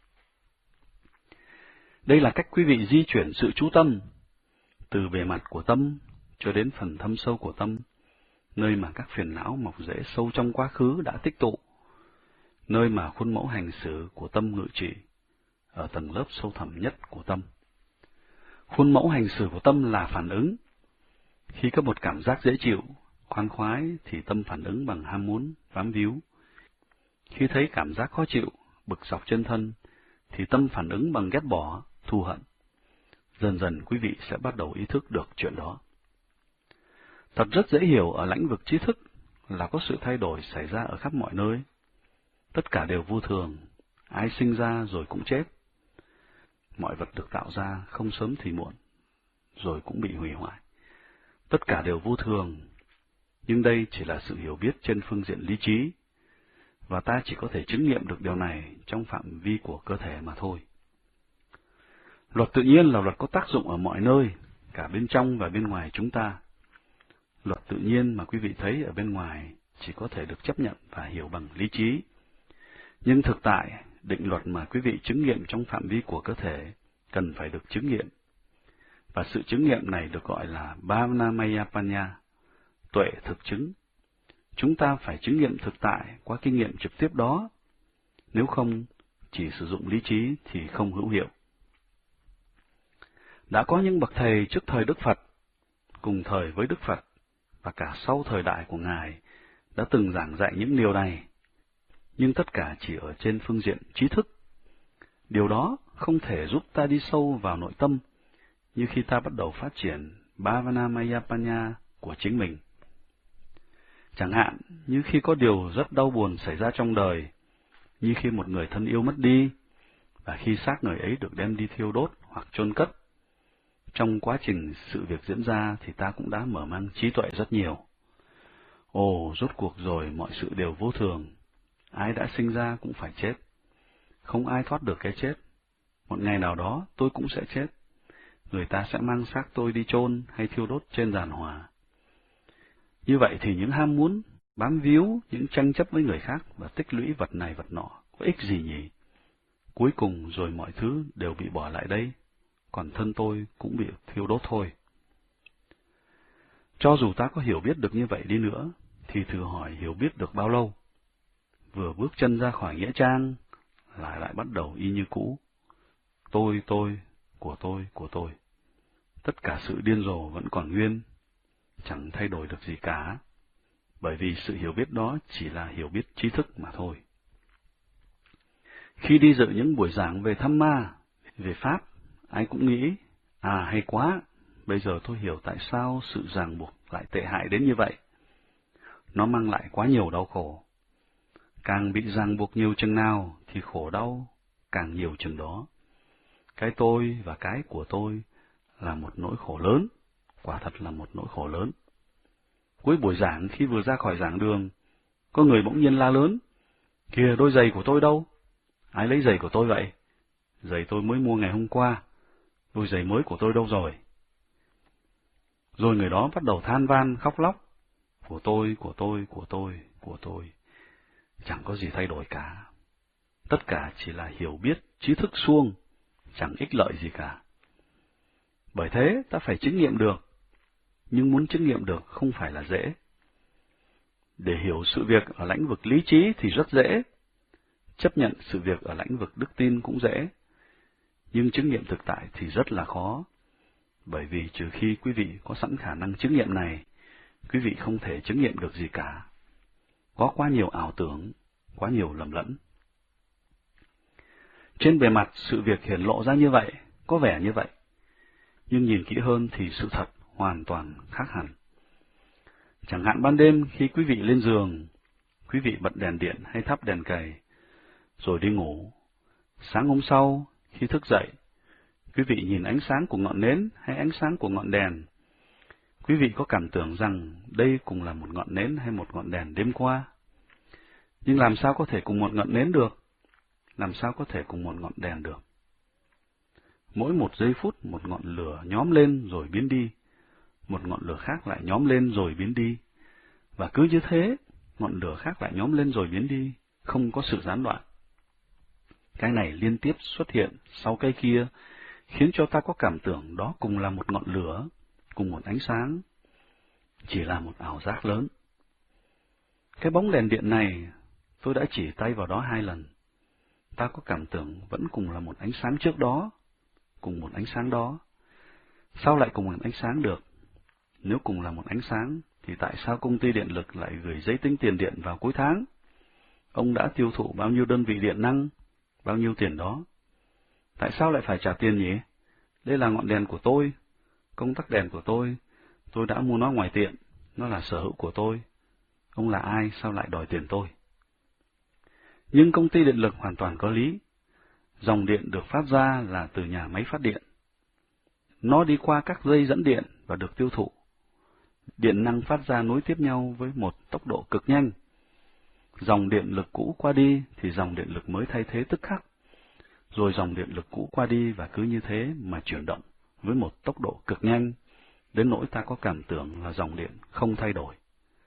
Speaker 1: Đây là cách quý vị di chuyển sự chú tâm, từ bề mặt của tâm cho đến phần thâm sâu của tâm, nơi mà các phiền não mọc rễ sâu trong quá khứ đã tích tụ, nơi mà khuôn mẫu hành xử của tâm ngự trị, ở tầng lớp sâu thẳm nhất của tâm. Khuôn mẫu hành xử của tâm là phản ứng. Khi có một cảm giác dễ chịu, khoan khoái, thì tâm phản ứng bằng ham muốn, bám víu. Khi thấy cảm giác khó chịu, bực dọc trên thân, thì tâm phản ứng bằng ghét bỏ, thù hận. Dần dần quý vị sẽ bắt đầu ý thức được chuyện đó. Thật rất dễ hiểu ở lãnh vực trí thức là có sự thay đổi xảy ra ở khắp mọi nơi. Tất cả đều vô thường, ai sinh ra rồi cũng chết. Mọi vật được tạo ra không sớm thì muộn, rồi cũng bị hủy hoại. Tất cả đều vô thường, nhưng đây chỉ là sự hiểu biết trên phương diện lý trí, và ta chỉ có thể chứng nghiệm được điều này trong phạm vi của cơ thể mà thôi. Luật tự nhiên là luật có tác dụng ở mọi nơi, cả bên trong và bên ngoài chúng ta. Luật tự nhiên mà quý vị thấy ở bên ngoài chỉ có thể được chấp nhận và hiểu bằng lý trí. Nhưng thực tại, định luật mà quý vị chứng nghiệm trong phạm vi của cơ thể cần phải được chứng nghiệm. Và sự chứng nghiệm này được gọi là Bhavanamayapanya, tuệ thực chứng. Chúng ta phải chứng nghiệm thực tại qua kinh nghiệm trực tiếp đó. Nếu không, chỉ sử dụng lý trí thì không hữu hiệu. Đã có những bậc thầy trước thời Đức Phật, cùng thời với Đức Phật, và cả sau thời đại của Ngài, đã từng giảng dạy những điều này, nhưng tất cả chỉ ở trên phương diện trí thức. Điều đó không thể giúp ta đi sâu vào nội tâm, như khi ta bắt đầu phát triển Bhavanamayapanya của chính mình. Chẳng hạn, như khi có điều rất đau buồn xảy ra trong đời, như khi một người thân yêu mất đi, và khi xác người ấy được đem đi thiêu đốt hoặc chôn cất. Trong quá trình sự việc diễn ra thì ta cũng đã mở mang trí tuệ rất nhiều. Ồ, rốt cuộc rồi mọi sự đều vô thường. Ai đã sinh ra cũng phải chết. Không ai thoát được cái chết. Một ngày nào đó tôi cũng sẽ chết. Người ta sẽ mang xác tôi đi chôn hay thiêu đốt trên giàn hỏa. Như vậy thì những ham muốn, bám víu, những tranh chấp với người khác và tích lũy vật này vật nọ có ích gì nhỉ? Cuối cùng rồi mọi thứ đều bị bỏ lại đây, còn thân tôi cũng bị thiêu đốt thôi. Cho dù ta có hiểu biết được như vậy đi nữa, thì thử hỏi hiểu biết được bao lâu? Vừa bước chân ra khỏi nghĩa trang, lại lại bắt đầu y như cũ. Tôi, tôi, của tôi, của tôi. Tất cả sự điên rồ vẫn còn nguyên, chẳng thay đổi được gì cả, bởi vì sự hiểu biết đó chỉ là hiểu biết trí thức mà thôi. Khi đi dự những buổi giảng về thăm ma, về Pháp, ai cũng nghĩ, à hay quá, bây giờ tôi hiểu tại sao sự ràng buộc lại tệ hại đến như vậy. Nó mang lại quá nhiều đau khổ. Càng bị ràng buộc nhiều chừng nào thì khổ đau càng nhiều chừng đó. Cái tôi và cái của tôi là một nỗi khổ lớn, quả thật là một nỗi khổ lớn. Cuối buổi giảng, khi vừa ra khỏi giảng đường, có người bỗng nhiên la lớn, kìa đôi giày của tôi đâu? Ai lấy giày của tôi vậy? Giày tôi mới mua ngày hôm qua, đôi giày mới của tôi đâu rồi? Rồi người đó bắt đầu than van, khóc lóc, của tôi, của tôi, của tôi, của tôi. Chẳng có gì thay đổi cả. Tất cả chỉ là hiểu biết, trí thức suông, chẳng ích lợi gì cả. Bởi thế, ta phải chứng nghiệm được. Nhưng muốn chứng nghiệm được không phải là dễ. Để hiểu sự việc ở lĩnh vực lý trí thì rất dễ. Chấp nhận sự việc ở lĩnh vực đức tin cũng dễ. Nhưng chứng nghiệm thực tại thì rất là khó. Bởi vì trừ khi quý vị có sẵn khả năng chứng nghiệm này, quý vị không thể chứng nghiệm được gì cả. Có quá nhiều ảo tưởng, quá nhiều lầm lẫn. Trên bề mặt, sự việc hiển lộ ra như vậy, có vẻ như vậy. Nhưng nhìn kỹ hơn thì sự thật hoàn toàn khác hẳn. Chẳng hạn ban đêm khi quý vị lên giường, quý vị bật đèn điện hay thắp đèn cầy, rồi đi ngủ. Sáng hôm sau, khi thức dậy, quý vị nhìn ánh sáng của ngọn nến hay ánh sáng của ngọn đèn. Quý vị có cảm tưởng rằng đây cùng là một ngọn nến hay một ngọn đèn đêm qua. Nhưng làm sao có thể cùng một ngọn nến được? Làm sao có thể cùng một ngọn đèn được? Mỗi một giây phút một ngọn lửa nhóm lên rồi biến đi, một ngọn lửa khác lại nhóm lên rồi biến đi, và cứ như thế, ngọn lửa khác lại nhóm lên rồi biến đi, không có sự gián đoạn. Cái này liên tiếp xuất hiện sau cái kia, khiến cho ta có cảm tưởng đó cùng là một ngọn lửa, cùng một ánh sáng, chỉ là một ảo giác lớn. Cái bóng đèn điện này, tôi đã chỉ tay vào đó hai lần. Ta có cảm tưởng vẫn cùng là một ánh sáng trước đó, cùng một ánh sáng đó. Sao lại cùng một ánh sáng được? Nếu cùng là một ánh sáng, thì tại sao công ty điện lực lại gửi giấy tính tiền điện vào cuối tháng? Ông đã tiêu thụ bao nhiêu đơn vị điện năng, bao nhiêu tiền đó? Tại sao lại phải trả tiền nhỉ? Đây là ngọn đèn của tôi, công tắc đèn của tôi, tôi đã mua nó ngoài tiệm, nó là sở hữu của tôi. Ông là ai, sao lại đòi tiền tôi? Nhưng công ty điện lực hoàn toàn có lý. Dòng điện được phát ra là từ nhà máy phát điện. Nó đi qua các dây dẫn điện và được tiêu thụ. Điện năng phát ra nối tiếp nhau với một tốc độ cực nhanh. Dòng điện lực cũ qua đi thì dòng điện lực mới thay thế tức khắc. Rồi dòng điện lực cũ qua đi và cứ như thế mà chuyển động với một tốc độ cực nhanh, đến nỗi ta có cảm tưởng là dòng điện không thay đổi.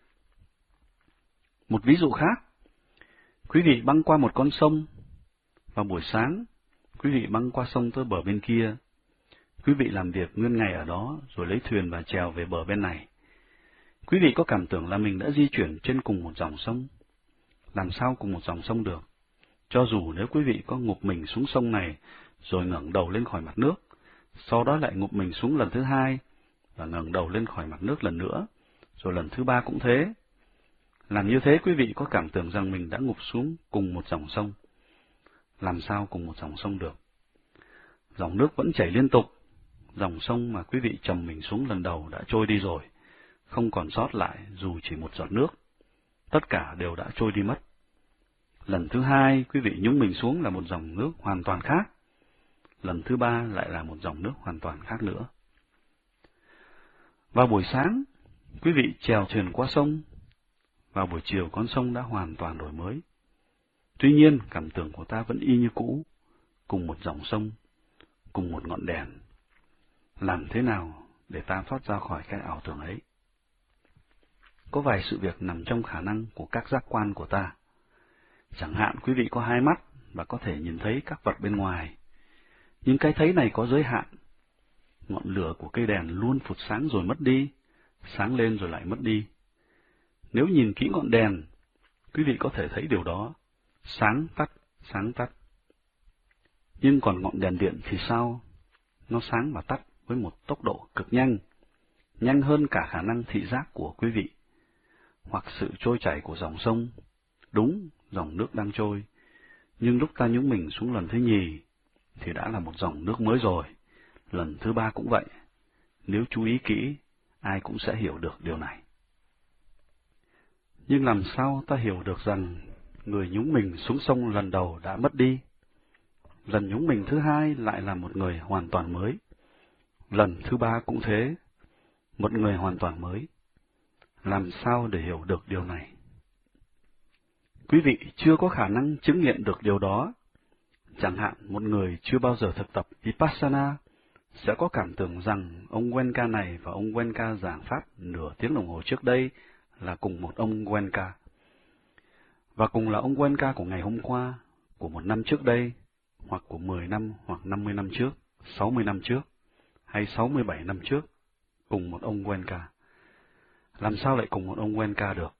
Speaker 1: Một ví dụ khác, quý vị băng qua một con sông. Vào buổi sáng, quý vị băng qua sông tới bờ bên kia. Quý vị làm việc nguyên ngày ở đó, rồi lấy thuyền và chèo về bờ bên này. Quý vị có cảm tưởng là mình đã di chuyển trên cùng một dòng sông. Làm sao cùng một dòng sông được? Cho dù nếu quý vị có ngụp mình xuống sông này, rồi ngẩng đầu lên khỏi mặt nước, sau đó lại ngụp mình xuống lần thứ hai, và ngẩng đầu lên khỏi mặt nước lần nữa, rồi lần thứ ba cũng thế. Làm như thế quý vị có cảm tưởng rằng mình đã ngụp xuống cùng một dòng sông. Làm sao cùng một dòng sông được? Dòng nước vẫn chảy liên tục, dòng sông mà quý vị trầm mình xuống lần đầu đã trôi đi rồi, không còn sót lại dù chỉ một giọt nước. Tất cả đều đã trôi đi mất. Lần thứ hai, quý vị nhúng mình xuống là một dòng nước hoàn toàn khác. Lần thứ ba lại là một dòng nước hoàn toàn khác nữa. Vào buổi sáng, quý vị chèo thuyền qua sông. Vào buổi chiều, con sông đã hoàn toàn đổi mới. Tuy nhiên, cảm tưởng của ta vẫn y như cũ, cùng một dòng sông, cùng một ngọn đèn. Làm thế nào để ta thoát ra khỏi cái ảo tưởng ấy? Có vài sự việc nằm trong khả năng của các giác quan của ta. Chẳng hạn quý vị có hai mắt và có thể nhìn thấy các vật bên ngoài. Nhưng cái thấy này có giới hạn. Ngọn lửa của cây đèn luôn phụt sáng rồi mất đi, sáng lên rồi lại mất đi. Nếu nhìn kỹ ngọn đèn, quý vị có thể thấy điều đó, sáng tắt, sáng tắt. Nhưng còn ngọn đèn điện thì sao? Nó sáng và tắt với một tốc độ cực nhanh, nhanh hơn cả khả năng thị giác của quý vị, hoặc sự trôi chảy của dòng sông. Đúng, dòng nước đang trôi, nhưng lúc ta nhúng mình xuống lần thứ nhì, thì đã là một dòng nước mới rồi, lần thứ ba cũng vậy. Nếu chú ý kỹ, ai cũng sẽ hiểu được điều này. Nhưng làm sao ta hiểu được rằng người nhúng mình xuống sông lần đầu đã mất đi? Lần nhúng mình thứ hai lại là một người hoàn toàn mới. Lần thứ ba cũng thế, một người hoàn toàn mới. Làm sao để hiểu được điều này? Quý vị chưa có khả năng chứng nghiệm được điều đó. Chẳng hạn một người chưa bao giờ thực tập Vipassana sẽ có cảm tưởng rằng ông Goenka này và ông Goenka giảng pháp nửa tiếng đồng hồ trước đây là cùng một ông Goenka. Và cùng là ông Goenka của ngày hôm qua, của một năm trước đây, hoặc của mười năm hoặc năm mươi năm trước, sáu mươi năm trước, hay sáu mươi bảy năm trước, cùng một ông Goenka. Làm sao lại cùng một ông Goenka được?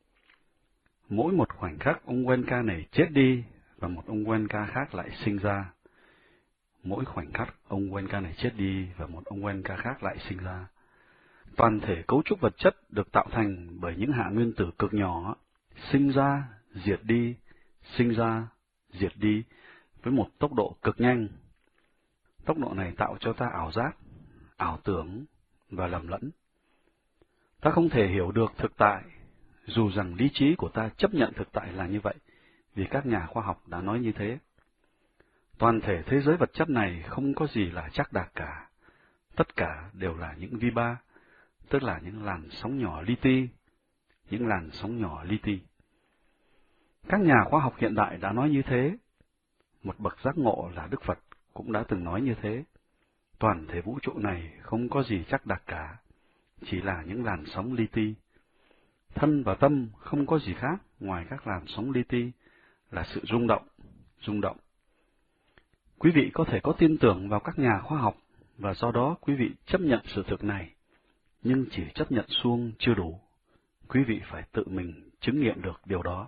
Speaker 1: Mỗi một khoảnh khắc ông Goenka này chết đi và một ông Goenka khác lại sinh ra. Mỗi khoảnh khắc ông Goenka này chết đi và một ông Goenka khác lại sinh ra. Toàn thể cấu trúc vật chất được tạo thành bởi những hạt nguyên tử cực nhỏ, sinh ra, diệt đi, sinh ra, diệt đi, với một tốc độ cực nhanh. Tốc độ này tạo cho ta ảo giác, ảo tưởng và lầm lẫn. Ta không thể hiểu được thực tại, dù rằng lý trí của ta chấp nhận thực tại là như vậy, vì các nhà khoa học đã nói như thế. Toàn thể thế giới vật chất này không có gì là chắc đặc cả. Tất cả đều là những vi ba, tức là những làn sóng nhỏ li ti, những làn sóng nhỏ li ti. Các nhà khoa học hiện đại đã nói như thế. Một bậc giác ngộ là Đức Phật cũng đã từng nói như thế. Toàn thể vũ trụ này không có gì chắc đặc cả, chỉ là những làn sóng li ti. Thân và tâm không có gì khác ngoài các làn sóng li ti, là sự rung động, rung động. Quý vị có thể có tin tưởng vào các nhà khoa học, và do đó quý vị chấp nhận sự thực này, nhưng chỉ chấp nhận suông chưa đủ. Quý vị phải tự mình chứng nghiệm được điều đó.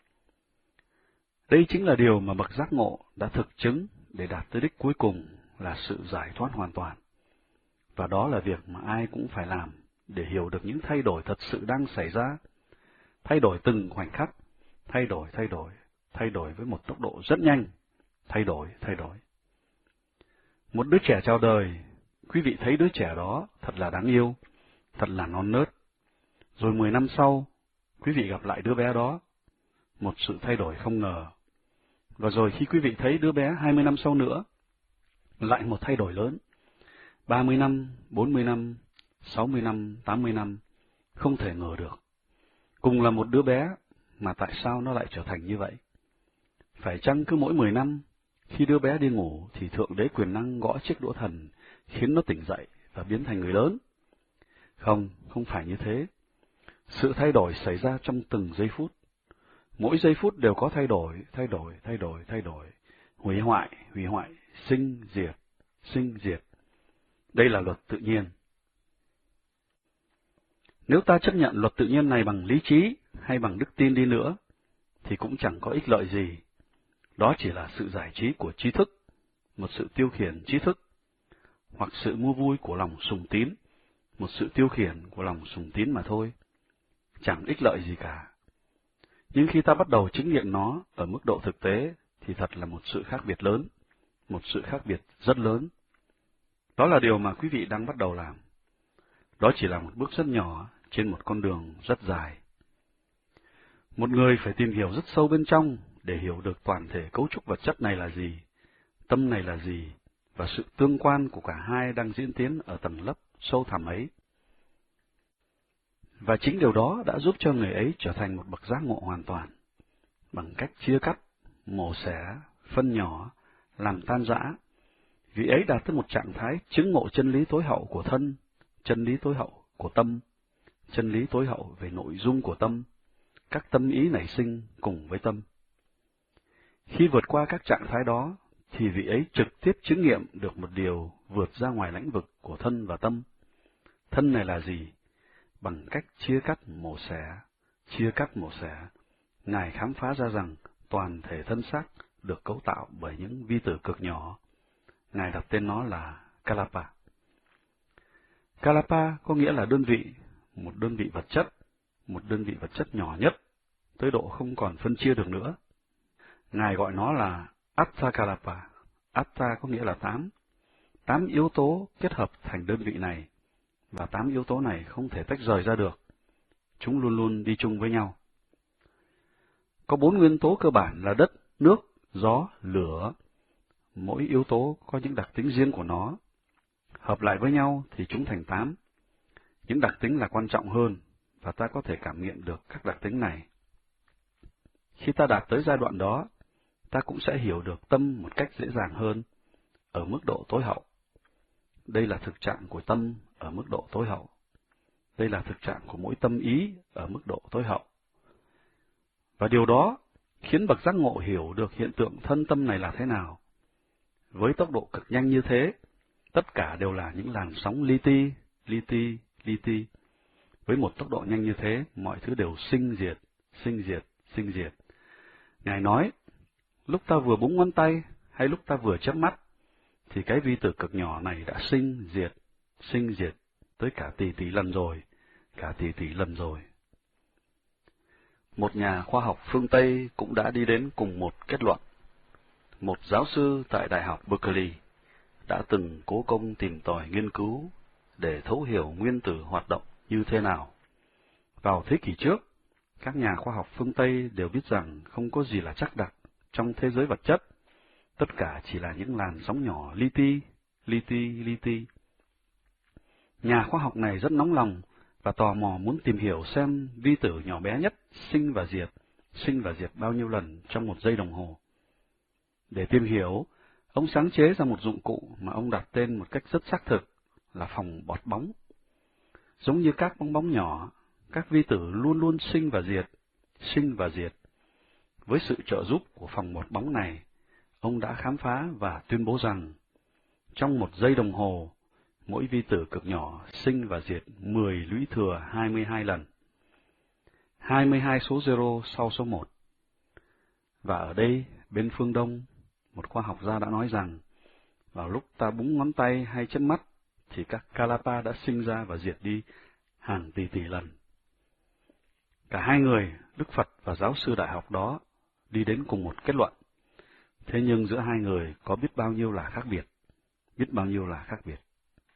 Speaker 1: Đây chính là điều mà bậc giác ngộ đã thực chứng để đạt tới đích cuối cùng là sự giải thoát hoàn toàn. Và đó là việc mà ai cũng phải làm để hiểu được những thay đổi thật sự đang xảy ra. Thay đổi từng khoảnh khắc, thay đổi, thay đổi, thay đổi với một tốc độ rất nhanh, thay đổi, thay đổi. Một đứa trẻ chào đời, quý vị thấy đứa trẻ đó thật là đáng yêu, thật là non nớt. Rồi mười năm sau, quý vị gặp lại đứa bé đó, một sự thay đổi không ngờ. Và rồi khi quý vị thấy đứa bé hai mươi năm sau nữa, lại một thay đổi lớn. ba mươi năm, bốn mươi năm, sáu mươi năm, tám mươi năm, không thể ngờ được. Cùng là một đứa bé, mà tại sao nó lại trở thành như vậy? Phải chăng cứ mỗi mười năm, khi đứa bé đi ngủ thì Thượng Đế quyền năng gõ chiếc đũa thần, khiến nó tỉnh dậy và biến thành người lớn? Không, không phải như thế. Sự thay đổi xảy ra trong từng giây phút. Mỗi giây phút đều có thay đổi, thay đổi, thay đổi, thay đổi. Hủy hoại, hủy hoại, sinh, diệt, sinh, diệt. Đây là luật tự nhiên. Nếu ta chấp nhận luật tự nhiên này bằng lý trí hay bằng đức tin đi nữa, thì cũng chẳng có ích lợi gì. Đó chỉ là sự giải trí của trí thức, một sự tiêu khiển trí thức, hoặc sự mua vui của lòng sùng tín, một sự tiêu khiển của lòng sùng tín mà thôi. Chẳng ích lợi gì cả. Nhưng khi ta bắt đầu chứng nghiệm nó ở mức độ thực tế, thì thật là một sự khác biệt lớn, một sự khác biệt rất lớn. Đó là điều mà quý vị đang bắt đầu làm. Đó chỉ là một bước rất nhỏ trên một con đường rất dài. Một người phải tìm hiểu rất sâu bên trong để hiểu được toàn thể cấu trúc vật chất này là gì, tâm này là gì, và sự tương quan của cả hai đang diễn tiến ở tầng lớp sâu thẳm ấy. Và chính điều đó đã giúp cho người ấy trở thành một bậc giác ngộ hoàn toàn, bằng cách chia cắt, mổ xẻ, phân nhỏ, làm tan rã, Vị ấy đạt tới một trạng thái chứng ngộ chân lý tối hậu của thân, chân lý tối hậu của tâm, chân lý tối hậu về nội dung của tâm, các tâm ý nảy sinh cùng với tâm. Khi vượt qua các trạng thái đó, thì vị ấy trực tiếp chứng nghiệm được một điều vượt ra ngoài lãnh vực của thân và tâm. Thân này là gì? Bằng cách chia cắt mổ xẻ, chia cắt mổ xẻ, Ngài khám phá ra rằng toàn thể thân xác được cấu tạo bởi những vi tử cực nhỏ. Ngài đặt tên nó là Kalapa. Kalapa có nghĩa là đơn vị, một đơn vị vật chất, một đơn vị vật chất nhỏ nhất, tới độ không còn phân chia được nữa. Ngài gọi nó là Atta Kalapa. Atta có nghĩa là tám. Tám yếu tố kết hợp thành đơn vị này, và tám yếu tố này không thể tách rời ra được. Chúng luôn luôn đi chung với nhau. Có bốn nguyên tố cơ bản là đất, nước, gió, lửa. Mỗi yếu tố có những đặc tính riêng của nó. Hợp lại với nhau thì chúng thành tám. Những đặc tính là quan trọng hơn, và ta có thể cảm nghiệm được các đặc tính này. Khi ta đạt tới giai đoạn đó, ta cũng sẽ hiểu được tâm một cách dễ dàng hơn, ở mức độ tối hậu. Đây là thực trạng của tâm ở mức độ tối hậu. Đây là thực trạng của mỗi tâm ý ở mức độ tối hậu. Và điều đó khiến bậc giác ngộ hiểu được hiện tượng thân tâm này là thế nào. Với tốc độ cực nhanh như thế, tất cả đều là những làn sóng li ti, li ti, li ti. Với một tốc độ nhanh như thế, mọi thứ đều sinh diệt, sinh diệt, sinh diệt. Ngài nói, lúc ta vừa búng ngón tay hay lúc ta vừa chớp mắt, thì cái vi tử cực nhỏ này đã sinh diệt, sinh diệt tới cả tỷ tỷ lần rồi, cả tỷ tỷ lần rồi. Một nhà khoa học phương Tây cũng đã đi đến cùng một kết luận. Một giáo sư tại Đại học Berkeley đã từng cố công tìm tòi nghiên cứu để thấu hiểu nguyên tử hoạt động như thế nào. Vào thế kỷ trước, các nhà khoa học phương Tây đều biết rằng không có gì là chắc đặc trong thế giới vật chất, tất cả chỉ là những làn sóng nhỏ li ti, li ti, li ti. Nhà khoa học này rất nóng lòng và tò mò muốn tìm hiểu xem vi tử nhỏ bé nhất sinh và diệt, sinh và diệt bao nhiêu lần trong một giây đồng hồ. Để tìm hiểu, ông sáng chế ra một dụng cụ mà ông đặt tên một cách rất xác thực là phòng bọt bóng. Giống như các bong bóng nhỏ, các vi tử luôn luôn sinh và diệt, sinh và diệt. Với sự trợ giúp của phòng bọt bóng này, ông đã khám phá và tuyên bố rằng, trong một giây đồng hồ, mỗi vi tử cực nhỏ sinh và diệt mười lũy thừa hai mươi hai lần. hai mươi hai số zero sau số một. Và ở đây, bên phương Đông, một khoa học gia đã nói rằng, vào lúc ta búng ngón tay hay chớp mắt, thì các Kalapa đã sinh ra và diệt đi hàng tỷ tỷ lần. Cả hai người, Đức Phật và giáo sư đại học đó, đi đến cùng một kết luận. Thế nhưng giữa hai người có biết bao nhiêu là khác biệt, biết bao nhiêu là khác biệt.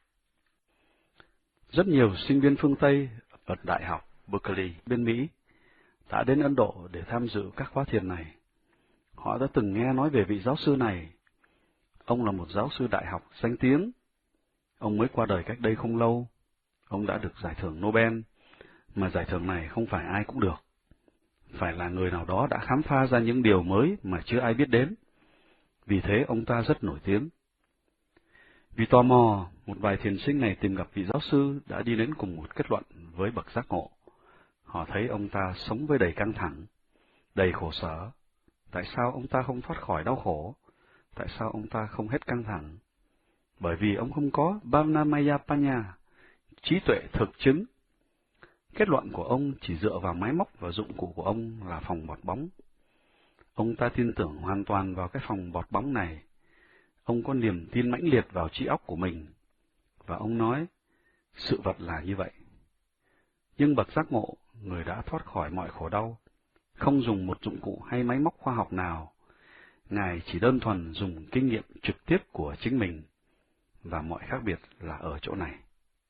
Speaker 1: Rất nhiều sinh viên phương Tây ở Đại học Berkeley bên Mỹ đã đến Ấn Độ để tham dự các khóa thiền này. Họ đã từng nghe nói về vị giáo sư này. Ông là một giáo sư đại học danh tiếng. Ông mới qua đời cách đây không lâu. Ông đã được giải thưởng Nobel, mà giải thưởng này không phải ai cũng được. Phải là người nào đó đã khám phá ra những điều mới mà chưa ai biết đến. Vì thế ông ta rất nổi tiếng. Vì tò mò, một vài thiền sinh này tìm gặp vị giáo sư đã đi đến cùng một kết luận với bậc giác ngộ. Họ thấy ông ta sống với đầy căng thẳng, đầy khổ sở. Tại sao ông ta không thoát khỏi đau khổ? Tại sao ông ta không hết căng thẳng? Bởi vì ông không có Bhavnamaya Panya, trí tuệ thực chứng. Kết luận của ông chỉ dựa vào máy móc và dụng cụ của ông là phòng bọt bóng. Ông ta tin tưởng hoàn toàn vào cái phòng bọt bóng này. Ông có niềm tin mãnh liệt vào trí óc của mình. Và ông nói, sự vật là như vậy. Nhưng bậc giác ngộ, người đã thoát khỏi mọi khổ đau, không dùng một dụng cụ hay máy móc khoa học nào. Ngài chỉ đơn thuần dùng kinh nghiệm trực tiếp của chính mình, và mọi khác biệt là ở chỗ này.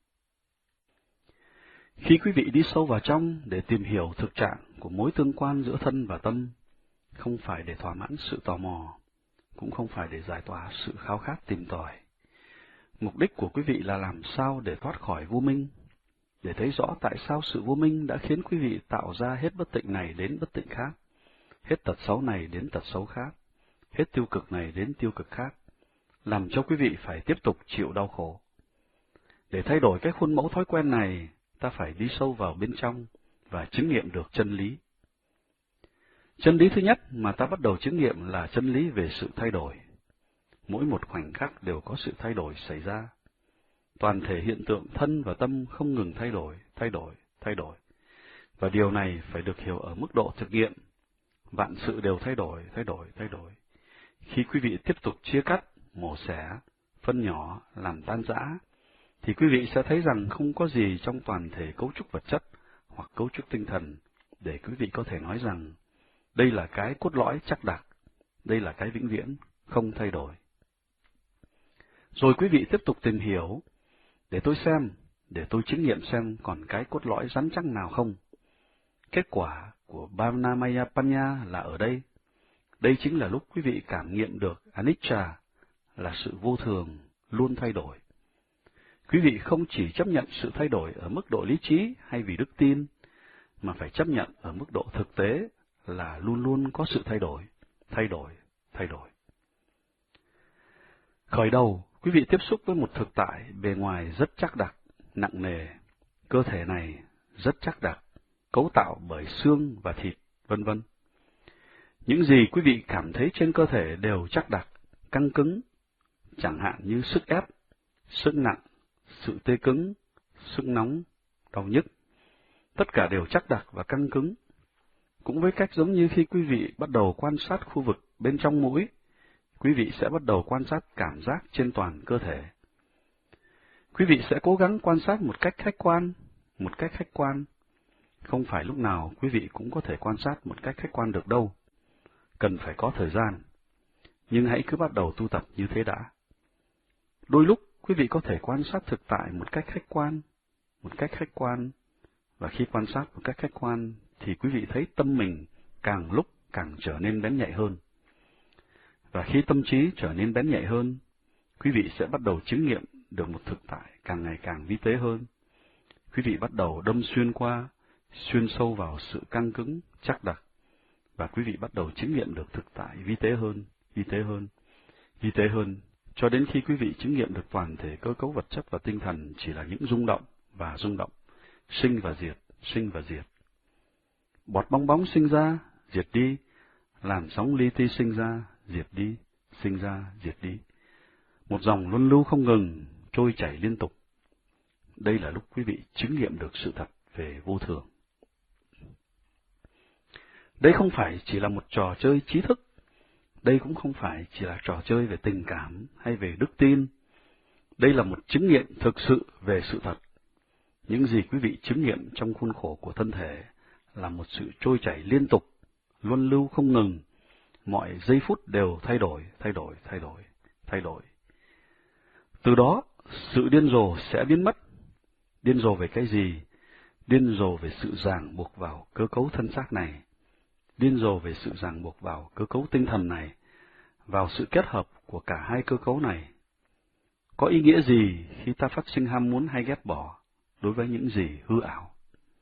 Speaker 1: Khi quý vị đi sâu vào trong để tìm hiểu thực trạng của mối tương quan giữa thân và tâm, không phải để thỏa mãn sự tò mò, cũng không phải để giải tỏa sự khao khát tìm tòi. Mục đích của quý vị là làm sao để thoát khỏi vô minh, để thấy rõ tại sao sự vô minh đã khiến quý vị tạo ra hết bất tịnh này đến bất tịnh khác, hết tật xấu này đến tật xấu khác, hết tiêu cực này đến tiêu cực khác, làm cho quý vị phải tiếp tục chịu đau khổ. Để thay đổi cái khuôn mẫu thói quen này, ta phải đi sâu vào bên trong và chứng nghiệm được chân lý. Chân lý thứ nhất mà ta bắt đầu chứng nghiệm là chân lý về sự thay đổi. Mỗi một khoảnh khắc đều có sự thay đổi xảy ra. Toàn thể hiện tượng thân và tâm không ngừng thay đổi, thay đổi, thay đổi. Và điều này phải được hiểu ở mức độ thực nghiệm. Vạn sự đều thay đổi, thay đổi, thay đổi. Khi quý vị tiếp tục chia cắt, mổ xẻ, phân nhỏ, làm tan rã, thì quý vị sẽ thấy rằng không có gì trong toàn thể cấu trúc vật chất hoặc cấu trúc tinh thần để quý vị có thể nói rằng đây là cái cốt lõi chắc đặc, đây là cái vĩnh viễn, không thay đổi. Rồi quý vị tiếp tục tìm hiểu, để tôi xem, để tôi chứng nghiệm xem còn cái cốt lõi rắn chắc nào không. Kết quả của Bhavnamaya Panya là ở đây. Đây chính là lúc quý vị cảm nghiệm được Anicca là sự vô thường, luôn thay đổi. Quý vị không chỉ chấp nhận sự thay đổi ở mức độ lý trí hay vì đức tin, mà phải chấp nhận ở mức độ thực tế là luôn luôn có sự thay đổi, thay đổi, thay đổi. Khởi đầu, quý vị tiếp xúc với một thực tại bề ngoài rất chắc đặc, nặng nề. Cơ thể này rất chắc đặc, cấu tạo bởi xương và thịt, vân vân. Những gì quý vị cảm thấy trên cơ thể đều chắc đặc, căng cứng, chẳng hạn như sức ép, sức nặng, sự tê cứng, sức nóng, đau nhức. Tất cả đều chắc đặc và căng cứng. Cũng với cách giống như khi quý vị bắt đầu quan sát khu vực bên trong mũi, quý vị sẽ bắt đầu quan sát cảm giác trên toàn cơ thể. Quý vị sẽ cố gắng quan sát một cách khách quan, một cách khách quan. Không phải lúc nào quý vị cũng có thể quan sát một cách khách quan được đâu. Cần phải có thời gian. Nhưng hãy cứ bắt đầu tu tập như thế đã. Đôi lúc, quý vị có thể quan sát thực tại một cách khách quan, một cách khách quan. Và khi quan sát một cách khách quan, thì quý vị thấy tâm mình càng lúc càng trở nên bén nhạy hơn. Và khi tâm trí trở nên bén nhạy hơn, quý vị sẽ bắt đầu chứng nghiệm được một thực tại càng ngày càng vi tế hơn. Quý vị bắt đầu đâm xuyên qua, xuyên sâu vào sự căng cứng, chắc đặc, và quý vị bắt đầu chứng nghiệm được thực tại vi tế hơn, vi tế hơn, vi tế hơn, cho đến khi quý vị chứng nghiệm được toàn thể cơ cấu vật chất và tinh thần chỉ là những rung động và rung động, sinh và diệt, sinh và diệt. Bọt bong bóng sinh ra, diệt đi, làn sóng li ti sinh ra, diệt đi, sinh ra, diệt đi. Một dòng luân lưu không ngừng, trôi chảy liên tục. Đây là lúc quý vị chứng nghiệm được sự thật về vô thường. Đây không phải chỉ là một trò chơi trí thức, đây cũng không phải chỉ là trò chơi về tình cảm hay về đức tin. Đây là một chứng nghiệm thực sự về sự thật. Những gì quý vị chứng nghiệm trong khuôn khổ của thân thể là một sự trôi chảy liên tục, luân lưu không ngừng, mọi giây phút đều thay đổi, thay đổi, thay đổi, thay đổi. Từ đó, sự điên rồ sẽ biến mất. Điên rồ về cái gì? Điên rồ về sự ràng buộc vào cơ cấu thân xác này. Điên rồ về sự ràng buộc vào cơ cấu tinh thần này, vào sự kết hợp của cả hai cơ cấu này. Có ý nghĩa gì khi ta phát sinh ham muốn hay ghét bỏ đối với những gì hư ảo?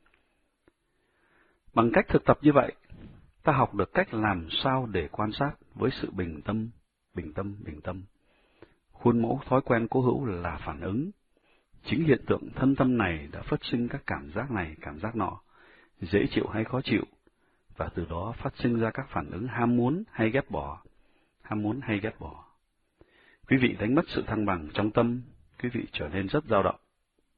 Speaker 1: Bằng cách thực tập như vậy, ta học được cách làm sao để quan sát với sự bình tâm, bình tâm, bình tâm. Khuôn mẫu thói quen cố hữu là phản ứng. Chính hiện tượng thân tâm này đã phát sinh các cảm giác này, cảm giác nọ, dễ chịu hay khó chịu, và từ đó phát sinh ra các phản ứng ham muốn hay ghét bỏ, ham muốn hay ghét bỏ. Quý vị đánh mất sự thăng bằng trong tâm, quý vị trở nên rất dao động.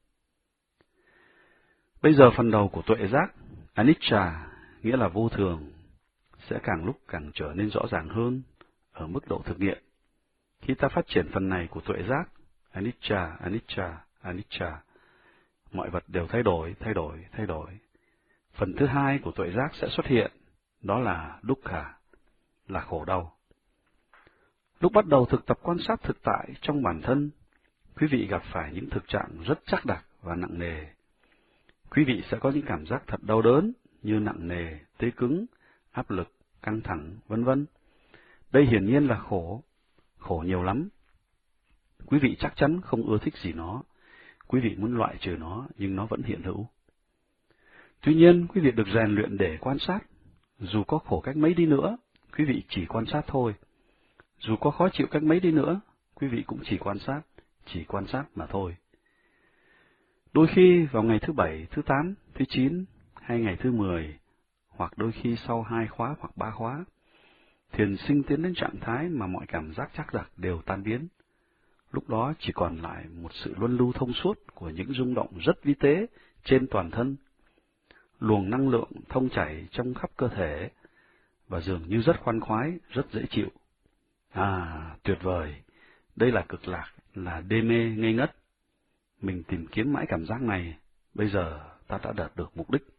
Speaker 1: Bây giờ phần đầu của tuệ giác, Anicca, nghĩa là vô thường, sẽ càng lúc càng trở nên rõ ràng hơn ở mức độ thực nghiệm. Khi ta phát triển phần này của tuệ giác, Anicca, Anicca, Anicca, mọi vật đều thay đổi, thay đổi, thay đổi. Phần thứ hai của tuệ giác sẽ xuất hiện, đó là Dukkha, là khổ đau. Lúc bắt đầu thực tập quan sát thực tại trong bản thân, quý vị gặp phải những thực trạng rất chắc đặc và nặng nề. Quý vị sẽ có những cảm giác thật đau đớn như nặng nề, tê cứng, áp lực, căng thẳng, vân vân. Đây hiển nhiên là khổ, khổ nhiều lắm. Quý vị chắc chắn không ưa thích gì nó, quý vị muốn loại trừ nó nhưng nó vẫn hiện hữu. Tuy nhiên, quý vị được rèn luyện để quan sát. Dù có khổ cách mấy đi nữa, quý vị chỉ quan sát thôi. Dù có khó chịu cách mấy đi nữa, quý vị cũng chỉ quan sát, chỉ quan sát mà thôi. Đôi khi vào ngày thứ bảy, thứ tám, thứ chín, hay ngày thứ mười, hoặc đôi khi sau hai khóa hoặc ba khóa, thiền sinh tiến đến trạng thái mà mọi cảm giác trắc rặc đều tan biến. Lúc đó chỉ còn lại một sự luân lưu thông suốt của những rung động rất vi tế trên toàn thân, luồng năng lượng thông chảy trong khắp cơ thể, và dường như rất khoan khoái, rất dễ chịu. À, tuyệt vời! Đây là cực lạc, là đê mê ngây ngất. Mình tìm kiếm mãi cảm giác này, bây giờ ta đã đạt được mục đích.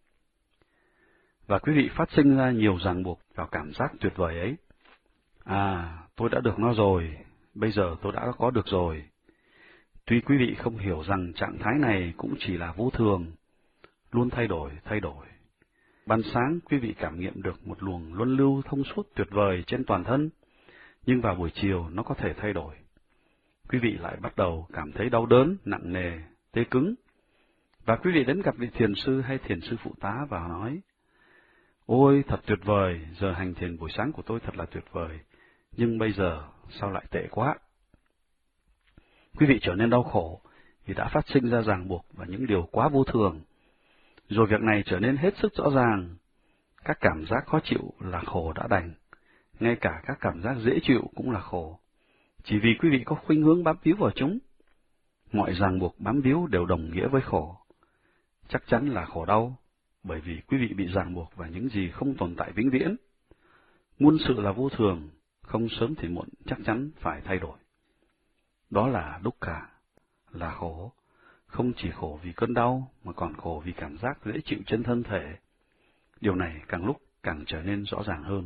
Speaker 1: Và quý vị phát sinh ra nhiều ràng buộc vào cảm giác tuyệt vời ấy. À, tôi đã được nó rồi, bây giờ tôi đã có được rồi. Tuy quý vị không hiểu rằng trạng thái này cũng chỉ là vô thường, luôn thay đổi, thay đổi. Ban sáng quý vị cảm nghiệm được một luồng luân lưu thông suốt tuyệt vời trên toàn thân, nhưng vào buổi chiều nó có thể thay đổi. Quý vị lại bắt đầu cảm thấy đau đớn, nặng nề, tê cứng. Và quý vị đến gặp vị thiền sư hay thiền sư phụ tá và nói, ôi, thật tuyệt vời, giờ hành thiền buổi sáng của tôi thật là tuyệt vời, nhưng bây giờ sao lại tệ quá? Quý vị trở nên đau khổ vì đã phát sinh ra ràng buộc và những điều quá vô thường. Rồi việc này trở nên hết sức rõ ràng. Các cảm giác khó chịu là khổ đã đành, ngay cả các cảm giác dễ chịu cũng là khổ, chỉ vì quý vị có khuynh hướng bám víu vào chúng. Mọi ràng buộc bám víu đều đồng nghĩa với khổ. Chắc chắn là khổ đau, bởi vì quý vị bị ràng buộc vào những gì không tồn tại vĩnh viễn. Muôn sự là vô thường, không sớm thì muộn chắc chắn phải thay đổi. Đó là dukkha, là khổ, không chỉ khổ vì cơn đau, mà còn khổ vì cảm giác dễ chịu trên thân thể. Điều này càng lúc càng trở nên rõ ràng hơn.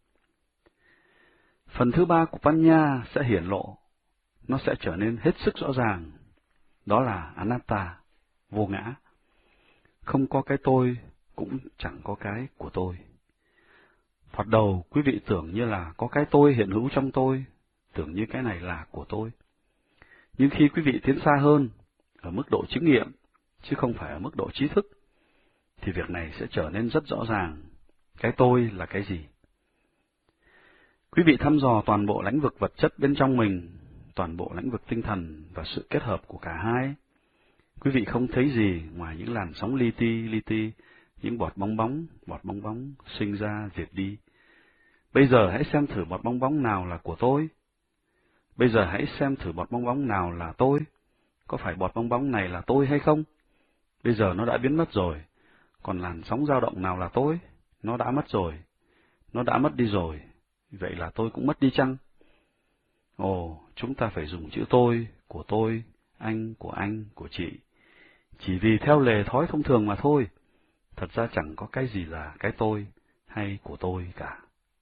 Speaker 1: Phần thứ ba của Panya sẽ hiển lộ, nó sẽ trở nên hết sức rõ ràng. Đó là Anatta, vô ngã. Không có cái tôi, cũng chẳng có cái của tôi. Thoạt đầu, quý vị tưởng như là có cái tôi hiện hữu trong tôi, tưởng như cái này là của tôi. Nhưng khi quý vị tiến xa hơn, ở mức độ chứng nghiệm, chứ không phải ở mức độ trí thức, thì việc này sẽ trở nên rất rõ ràng. Cái tôi là cái gì? Quý vị thăm dò toàn bộ lĩnh vực vật chất bên trong mình, toàn bộ lĩnh vực tinh thần và sự kết hợp của cả hai. Quý vị không thấy gì ngoài những làn sóng li ti, li ti, những bọt bong bóng, bọt bong bóng sinh ra, diệt đi. Bây giờ hãy xem thử bọt bong bóng nào là của tôi. Bây giờ hãy xem thử bọt bong bóng nào là tôi. Có phải bọt bong bóng này là tôi hay không? Bây giờ nó đã biến mất rồi. Còn làn sóng dao động nào là tôi? Nó đã mất rồi. Nó đã mất đi rồi. Vậy là tôi cũng mất đi chăng? Ồ, chúng ta phải dùng chữ tôi, của tôi, anh, của anh, của chị. Chỉ vì theo lề thói thông thường mà thôi. Thật ra chẳng có cái gì là cái tôi hay của tôi cả.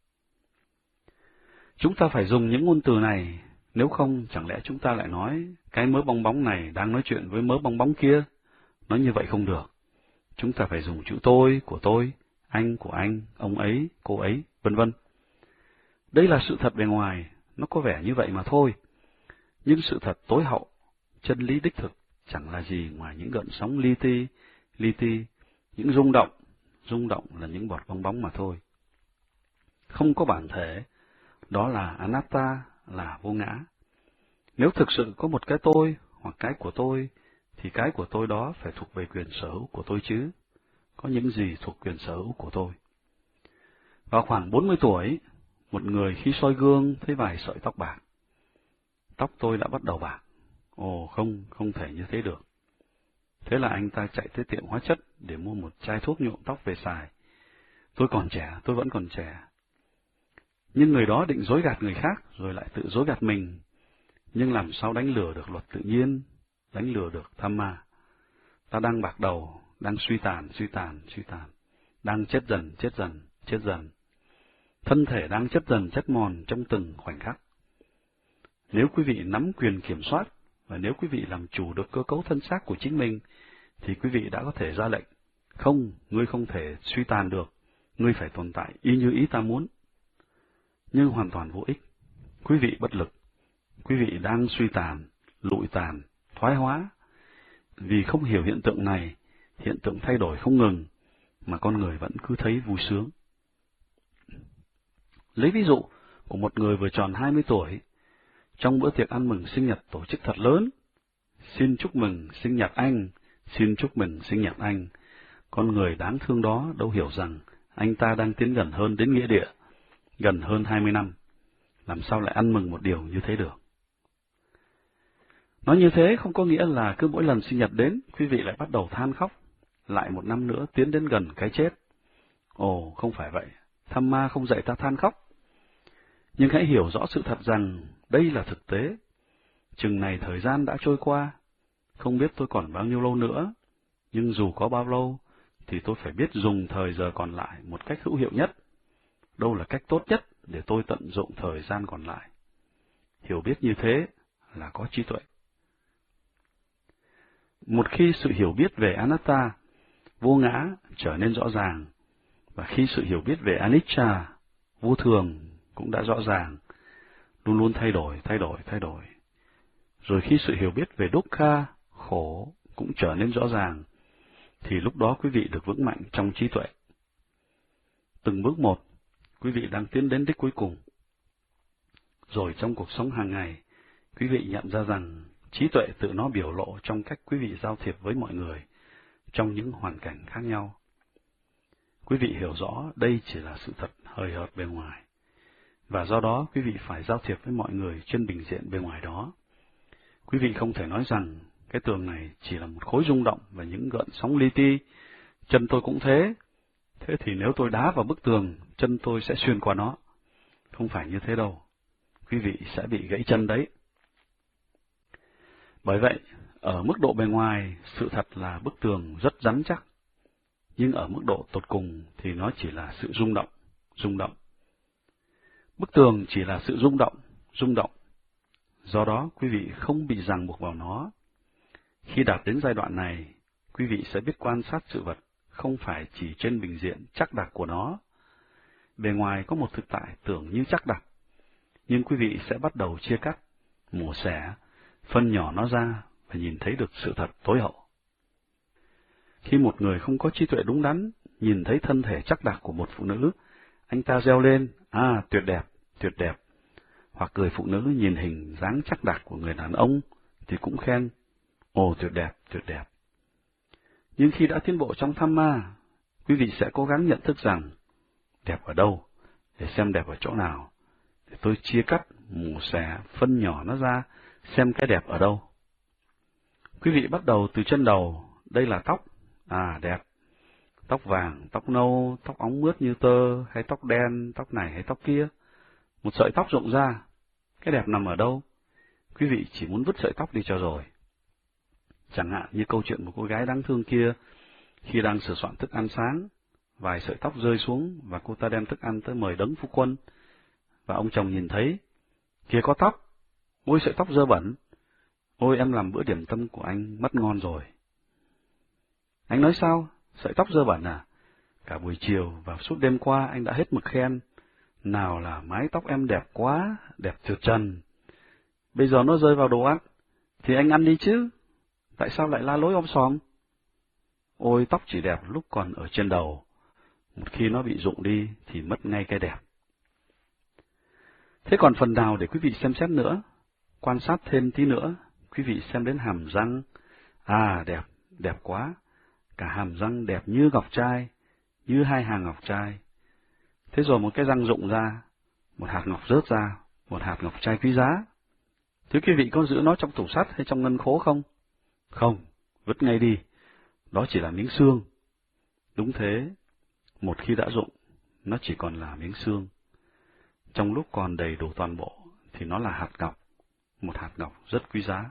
Speaker 1: Chúng ta phải dùng những ngôn từ này, nếu không chẳng lẽ chúng ta lại nói cái mớ bong bóng này đang nói chuyện với mớ bong bóng kia. Nói như vậy không được. Chúng ta phải dùng chữ tôi, của tôi, anh, của anh, ông ấy, cô ấy, vân vân. Đây là sự thật bề ngoài, nó có vẻ như vậy mà thôi. Nhưng sự thật tối hậu, chân lý đích thực, chẳng là gì ngoài những gợn sóng li ti, li ti, những rung động, rung động là những bọt bong bóng mà thôi. Không có bản thể, đó là anatta, là vô ngã. Nếu thực sự có một cái tôi hoặc cái của tôi, thì cái của tôi đó phải thuộc về quyền sở hữu của tôi chứ. Có những gì thuộc quyền sở hữu của tôi? Vào khoảng bốn mươi tuổi, một người khi soi gương thấy vài sợi tóc bạc. Tóc tôi đã bắt đầu bạc. Ồ không, không thể như thế được. Thế là anh ta chạy tới tiệm hóa chất để mua một chai thuốc nhuộm tóc về xài. Tôi còn trẻ, tôi vẫn còn trẻ. Nhưng người đó định dối gạt người khác, rồi lại tự dối gạt mình. Nhưng làm sao đánh lừa được luật tự nhiên, đánh lừa được tham ma? Ta đang bạc đầu, đang suy tàn, suy tàn, suy tàn, đang chết dần, chết dần, chết dần. Thân thể đang chết dần, chết mòn trong từng khoảnh khắc. Nếu quý vị nắm quyền kiểm soát, và nếu quý vị làm chủ được cơ cấu thân xác của chính mình, thì quý vị đã có thể ra lệnh, không, ngươi không thể suy tàn được, ngươi phải tồn tại y như ý ta muốn. Nhưng hoàn toàn vô ích. Quý vị bất lực. Quý vị đang suy tàn, lụi tàn, thoái hóa. Vì không hiểu hiện tượng này, hiện tượng thay đổi không ngừng, mà con người vẫn cứ thấy vui sướng. Lấy ví dụ của một người vừa tròn hai mươi tuổi, trong bữa tiệc ăn mừng sinh nhật tổ chức thật lớn. Xin chúc mừng sinh nhật anh, xin chúc mừng sinh nhật anh. Con người đáng thương đó đâu hiểu rằng anh ta đang tiến gần hơn đến nghĩa địa, gần hơn hai mươi năm. Làm sao lại ăn mừng một điều như thế được? Nói như thế không có nghĩa là cứ mỗi lần sinh nhật đến, quý vị lại bắt đầu than khóc, lại một năm nữa tiến đến gần cái chết. Ồ, không phải vậy, Tham Ma không dạy ta than khóc. Nhưng hãy hiểu rõ sự thật rằng đây là thực tế. Chừng này thời gian đã trôi qua, không biết tôi còn bao nhiêu lâu nữa, nhưng dù có bao lâu, thì tôi phải biết dùng thời giờ còn lại một cách hữu hiệu nhất. Đâu là cách tốt nhất để tôi tận dụng thời gian còn lại? Hiểu biết như thế là có trí tuệ. Một khi sự hiểu biết về Anatta, vô ngã, trở nên rõ ràng, và khi sự hiểu biết về Anicca, vô thường, cũng đã rõ ràng, luôn luôn thay đổi, thay đổi, thay đổi. Rồi khi sự hiểu biết về Dukkha, khổ, cũng trở nên rõ ràng, thì lúc đó quý vị được vững mạnh trong trí tuệ. Từng bước một, quý vị đang tiến đến đích cuối cùng. Rồi trong cuộc sống hàng ngày, quý vị nhận ra rằng trí tuệ tự nó biểu lộ trong cách quý vị giao thiệp với mọi người, trong những hoàn cảnh khác nhau. Quý vị hiểu rõ đây chỉ là sự thật hời hợt bề ngoài, và do đó quý vị phải giao thiệp với mọi người trên bình diện bề ngoài đó. Quý vị không thể nói rằng cái tường này chỉ là một khối rung động và những gợn sóng li ti, chân tôi cũng thế, thế thì nếu tôi đá vào bức tường, chân tôi sẽ xuyên qua nó. Không phải như thế đâu, quý vị sẽ bị gãy chân đấy. Bởi vậy, ở mức độ bề ngoài, sự thật là bức tường rất rắn chắc, nhưng ở mức độ tột cùng thì nó chỉ là sự rung động, rung động. Bức tường chỉ là sự rung động, rung động. Do đó, quý vị không bị ràng buộc vào nó. Khi đạt đến giai đoạn này, quý vị sẽ biết quan sát sự vật, không phải chỉ trên bình diện chắc đặc của nó. Bề ngoài có một thực tại tưởng như chắc đặc, nhưng quý vị sẽ bắt đầu chia cắt, mổ xẻ, phân nhỏ nó ra và nhìn thấy được sự thật tối hậu. Khi một người không có trí tuệ đúng đắn, nhìn thấy thân thể chắc đặc của một phụ nữ, anh ta reo lên, à, tuyệt đẹp, tuyệt đẹp. Hoặc người phụ nữ nhìn hình dáng chắc đặc của người đàn ông, thì cũng khen, ồ, tuyệt đẹp, tuyệt đẹp. Nhưng khi đã tiến bộ trong tham ma, quý vị sẽ cố gắng nhận thức rằng, đẹp ở đâu, để xem đẹp ở chỗ nào, để tôi chia cắt, mổ xẻ, phân nhỏ nó ra, xem cái đẹp ở đâu. Quý vị bắt đầu từ chân đầu, đây là tóc, à, đẹp. Tóc vàng, tóc nâu, tóc óng mướt như tơ, hay tóc đen, tóc này hay tóc kia. Một sợi tóc rụng ra, cái đẹp nằm ở đâu? Quý vị chỉ muốn vứt sợi tóc đi cho rồi. Chẳng hạn như câu chuyện một cô gái đáng thương kia, khi đang sửa soạn thức ăn sáng, vài sợi tóc rơi xuống và cô ta đem thức ăn tới mời đấng phu quân. Và ông chồng nhìn thấy, kìa có tóc, ôi sợi tóc dơ bẩn, ôi em làm bữa điểm tâm của anh mất ngon rồi. Anh nói sao? Sợi tóc dơ bẩn à? Cả buổi chiều và suốt đêm qua anh đã hết mực khen, nào là mái tóc em đẹp quá, đẹp tuyệt trần. Bây giờ nó rơi vào đồ ăn, thì anh ăn đi chứ, tại sao lại la lối om sòm? Ôi tóc chỉ đẹp lúc còn ở trên đầu, một khi nó bị rụng đi thì mất ngay cái đẹp. Thế còn phần nào để quý vị xem xét nữa? Quan sát thêm tí nữa, quý vị xem đến hàm răng. À, đẹp, đẹp quá. Cả hàm răng đẹp như ngọc trai, như hai hàng ngọc trai. Thế rồi một cái răng rụng ra, một hạt ngọc rớt ra, một hạt ngọc trai quý giá. Thế quý vị có giữ nó trong tủ sắt hay trong ngân khố không? Không, vứt ngay đi. Đó chỉ là miếng xương. Đúng thế, một khi đã rụng, nó chỉ còn là miếng xương. Trong lúc còn đầy đủ toàn bộ, thì nó là hạt ngọc, một hạt ngọc rất quý giá.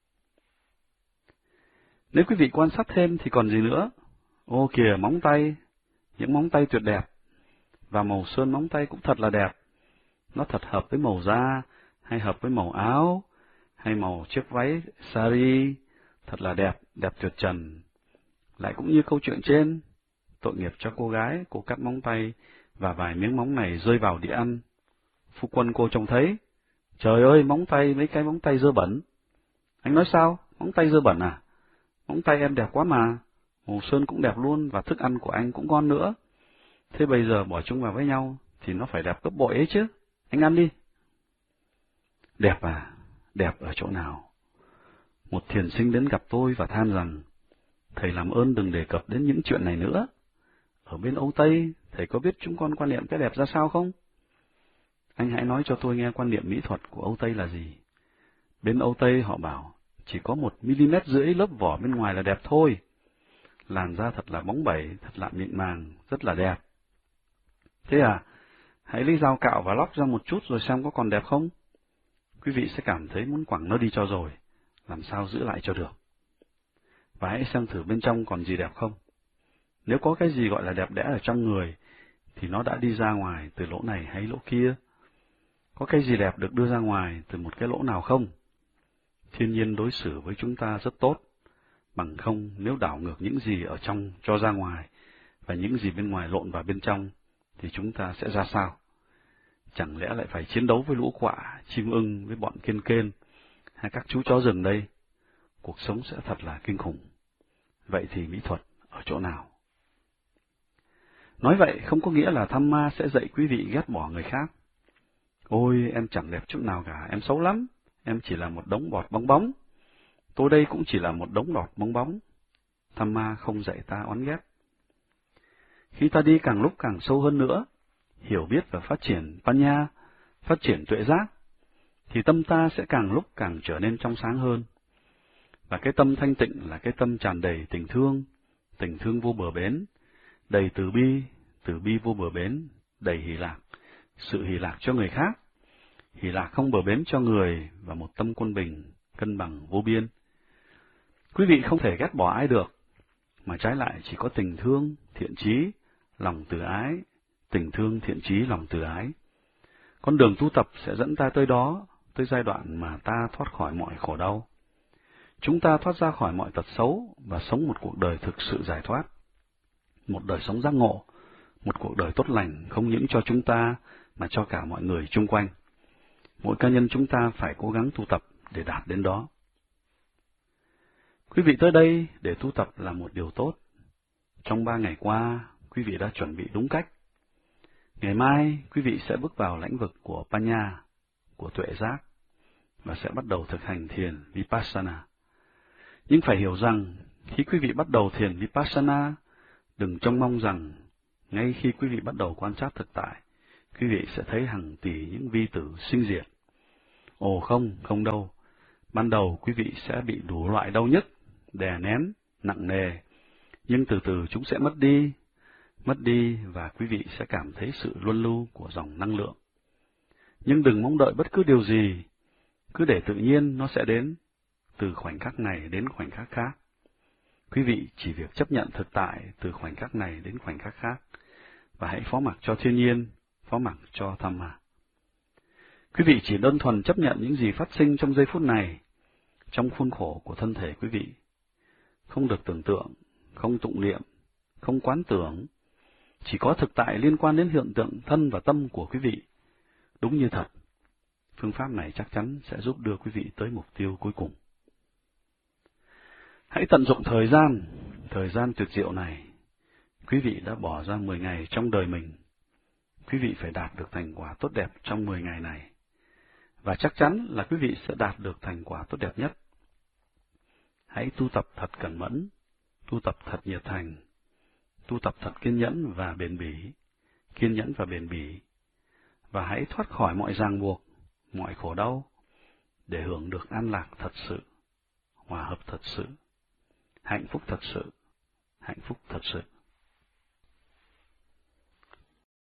Speaker 1: Nếu quý vị quan sát thêm thì còn gì nữa? Ô kìa, móng tay, những móng tay tuyệt đẹp. Và màu sơn móng tay cũng thật là đẹp. Nó thật hợp với màu da, hay hợp với màu áo, hay màu chiếc váy sari, thật là đẹp, đẹp tuyệt trần. Lại cũng như câu chuyện trên, tội nghiệp cho cô gái, cô cắt móng tay, và vài miếng móng này rơi vào đĩa ăn. Phu quân cô trông thấy, trời ơi, móng tay, mấy cái móng tay dơ bẩn. Anh nói sao? Móng tay dơ bẩn à? Móng tay em đẹp quá mà, màu sơn cũng đẹp luôn, và thức ăn của anh cũng ngon nữa. Thế bây giờ bỏ chúng vào với nhau, thì nó phải đẹp gấp bội ấy chứ. Anh ăn đi. Đẹp à? đẹp ở chỗ nào. Một thiền sinh đến gặp tôi và than rằng, thầy làm ơn đừng đề cập đến những chuyện này nữa. Ở bên Âu Tây, thầy có biết chúng con quan niệm cái đẹp ra sao không? Anh hãy nói cho tôi nghe quan niệm mỹ thuật của Âu Tây là gì. Bên Âu Tây họ bảo, chỉ có một mm rưỡi lớp vỏ bên ngoài là đẹp thôi. Làn da thật là bóng bẩy, thật là mịn màng, rất là đẹp. Thế à, hãy lấy dao cạo và lóc ra một chút rồi xem có còn đẹp không? Quý vị sẽ cảm thấy muốn quẳng nó đi cho rồi, làm sao giữ lại cho được. Và hãy xem thử bên trong còn gì đẹp không. Nếu có cái gì gọi là đẹp đẽ ở trong người, thì nó đã đi ra ngoài từ lỗ này hay lỗ kia. Có cái gì đẹp được đưa ra ngoài từ một cái lỗ nào không? Thiên nhiên đối xử với chúng ta rất tốt, bằng không nếu đảo ngược những gì ở trong cho ra ngoài, và những gì bên ngoài lộn vào bên trong, thì chúng ta sẽ ra sao? Chẳng lẽ lại phải chiến đấu với lũ quạ, chim ưng với bọn kên kên, hay các chú chó rừng đây? Cuộc sống sẽ thật là kinh khủng. Vậy thì mỹ thuật ở chỗ nào? Nói vậy không có nghĩa là Dhamma sẽ dạy quý vị ghét bỏ người khác. Ôi, em chẳng đẹp chút nào cả, em xấu lắm, em chỉ là một đống bọt bong bóng. Tôi đây cũng chỉ là một đống bọt bong bóng. Dhamma không dạy ta oán ghét. Khi ta đi càng lúc càng sâu hơn nữa, hiểu biết và phát triển Panya, phát triển tuệ giác, thì tâm ta sẽ càng lúc càng trở nên trong sáng hơn. Và cái tâm thanh tịnh là cái tâm tràn đầy tình thương, tình thương vô bờ bến, đầy từ bi, từ bi vô bờ bến, đầy hỷ lạc, sự hỷ lạc cho người khác, hỷ lạc không bờ bến cho người, và một tâm quân bình, cân bằng vô biên. Quý vị không thể ghét bỏ ai được, mà trái lại chỉ có tình thương, thiện chí, lòng từ ái, tình thương, thiện chí, lòng từ ái. Con đường tu tập sẽ dẫn ta tới đó, tới giai đoạn mà ta thoát khỏi mọi khổ đau. Chúng ta thoát ra khỏi mọi tật xấu và sống một cuộc đời thực sự giải thoát. Một đời sống giác ngộ, một cuộc đời tốt lành không những cho chúng ta mà cho cả mọi người chung quanh. Mỗi cá nhân chúng ta phải cố gắng tu tập để đạt đến đó. Quý vị tới đây để tu tập là một điều tốt. Trong ba ngày qua, quý vị đã chuẩn bị đúng cách. Ngày mai, quý vị sẽ bước vào lĩnh vực của Panya, của tuệ giác, và sẽ bắt đầu thực hành thiền Vipassana. Nhưng phải hiểu rằng, khi quý vị bắt đầu thiền Vipassana, đừng trông mong rằng, ngay khi quý vị bắt đầu quan sát thực tại, quý vị sẽ thấy hàng tỷ những vi tử sinh diệt. Ồ không, không đâu. Ban đầu quý vị sẽ bị đủ loại đau nhức, đè nén, nặng nề, nhưng từ từ chúng sẽ mất đi, mất đi và quý vị sẽ cảm thấy sự luân lưu của dòng năng lượng. Nhưng đừng mong đợi bất cứ điều gì, cứ để tự nhiên nó sẽ đến, từ khoảnh khắc này đến khoảnh khắc khác. Quý vị chỉ việc chấp nhận thực tại từ khoảnh khắc này đến khoảnh khắc khác, và hãy phó mặc cho thiên nhiên, phó mặc cho Dhamma. Quý vị chỉ đơn thuần chấp nhận những gì phát sinh trong giây phút này, trong khuôn khổ của thân thể quý vị. Không được tưởng tượng, không tụng niệm, không quán tưởng, chỉ có thực tại liên quan đến hiện tượng thân và tâm của quý vị, đúng như thật. Phương pháp này chắc chắn sẽ giúp đưa quý vị tới mục tiêu cuối cùng. Hãy tận dụng thời gian, thời gian tuyệt diệu này. Quý vị đã bỏ ra mười ngày trong đời mình. Quý vị phải đạt được thành quả tốt đẹp trong mười ngày này. Và chắc chắn là quý vị sẽ đạt được thành quả tốt đẹp nhất. Hãy tu tập thật cẩn mẫn, tu tập thật nhiệt thành, tu tập thật kiên nhẫn và bền bỉ, kiên nhẫn và bền bỉ, và hãy thoát khỏi mọi ràng buộc, mọi khổ đau, để hưởng được an lạc thật sự, hòa hợp thật sự, hạnh phúc thật sự, hạnh phúc thật sự.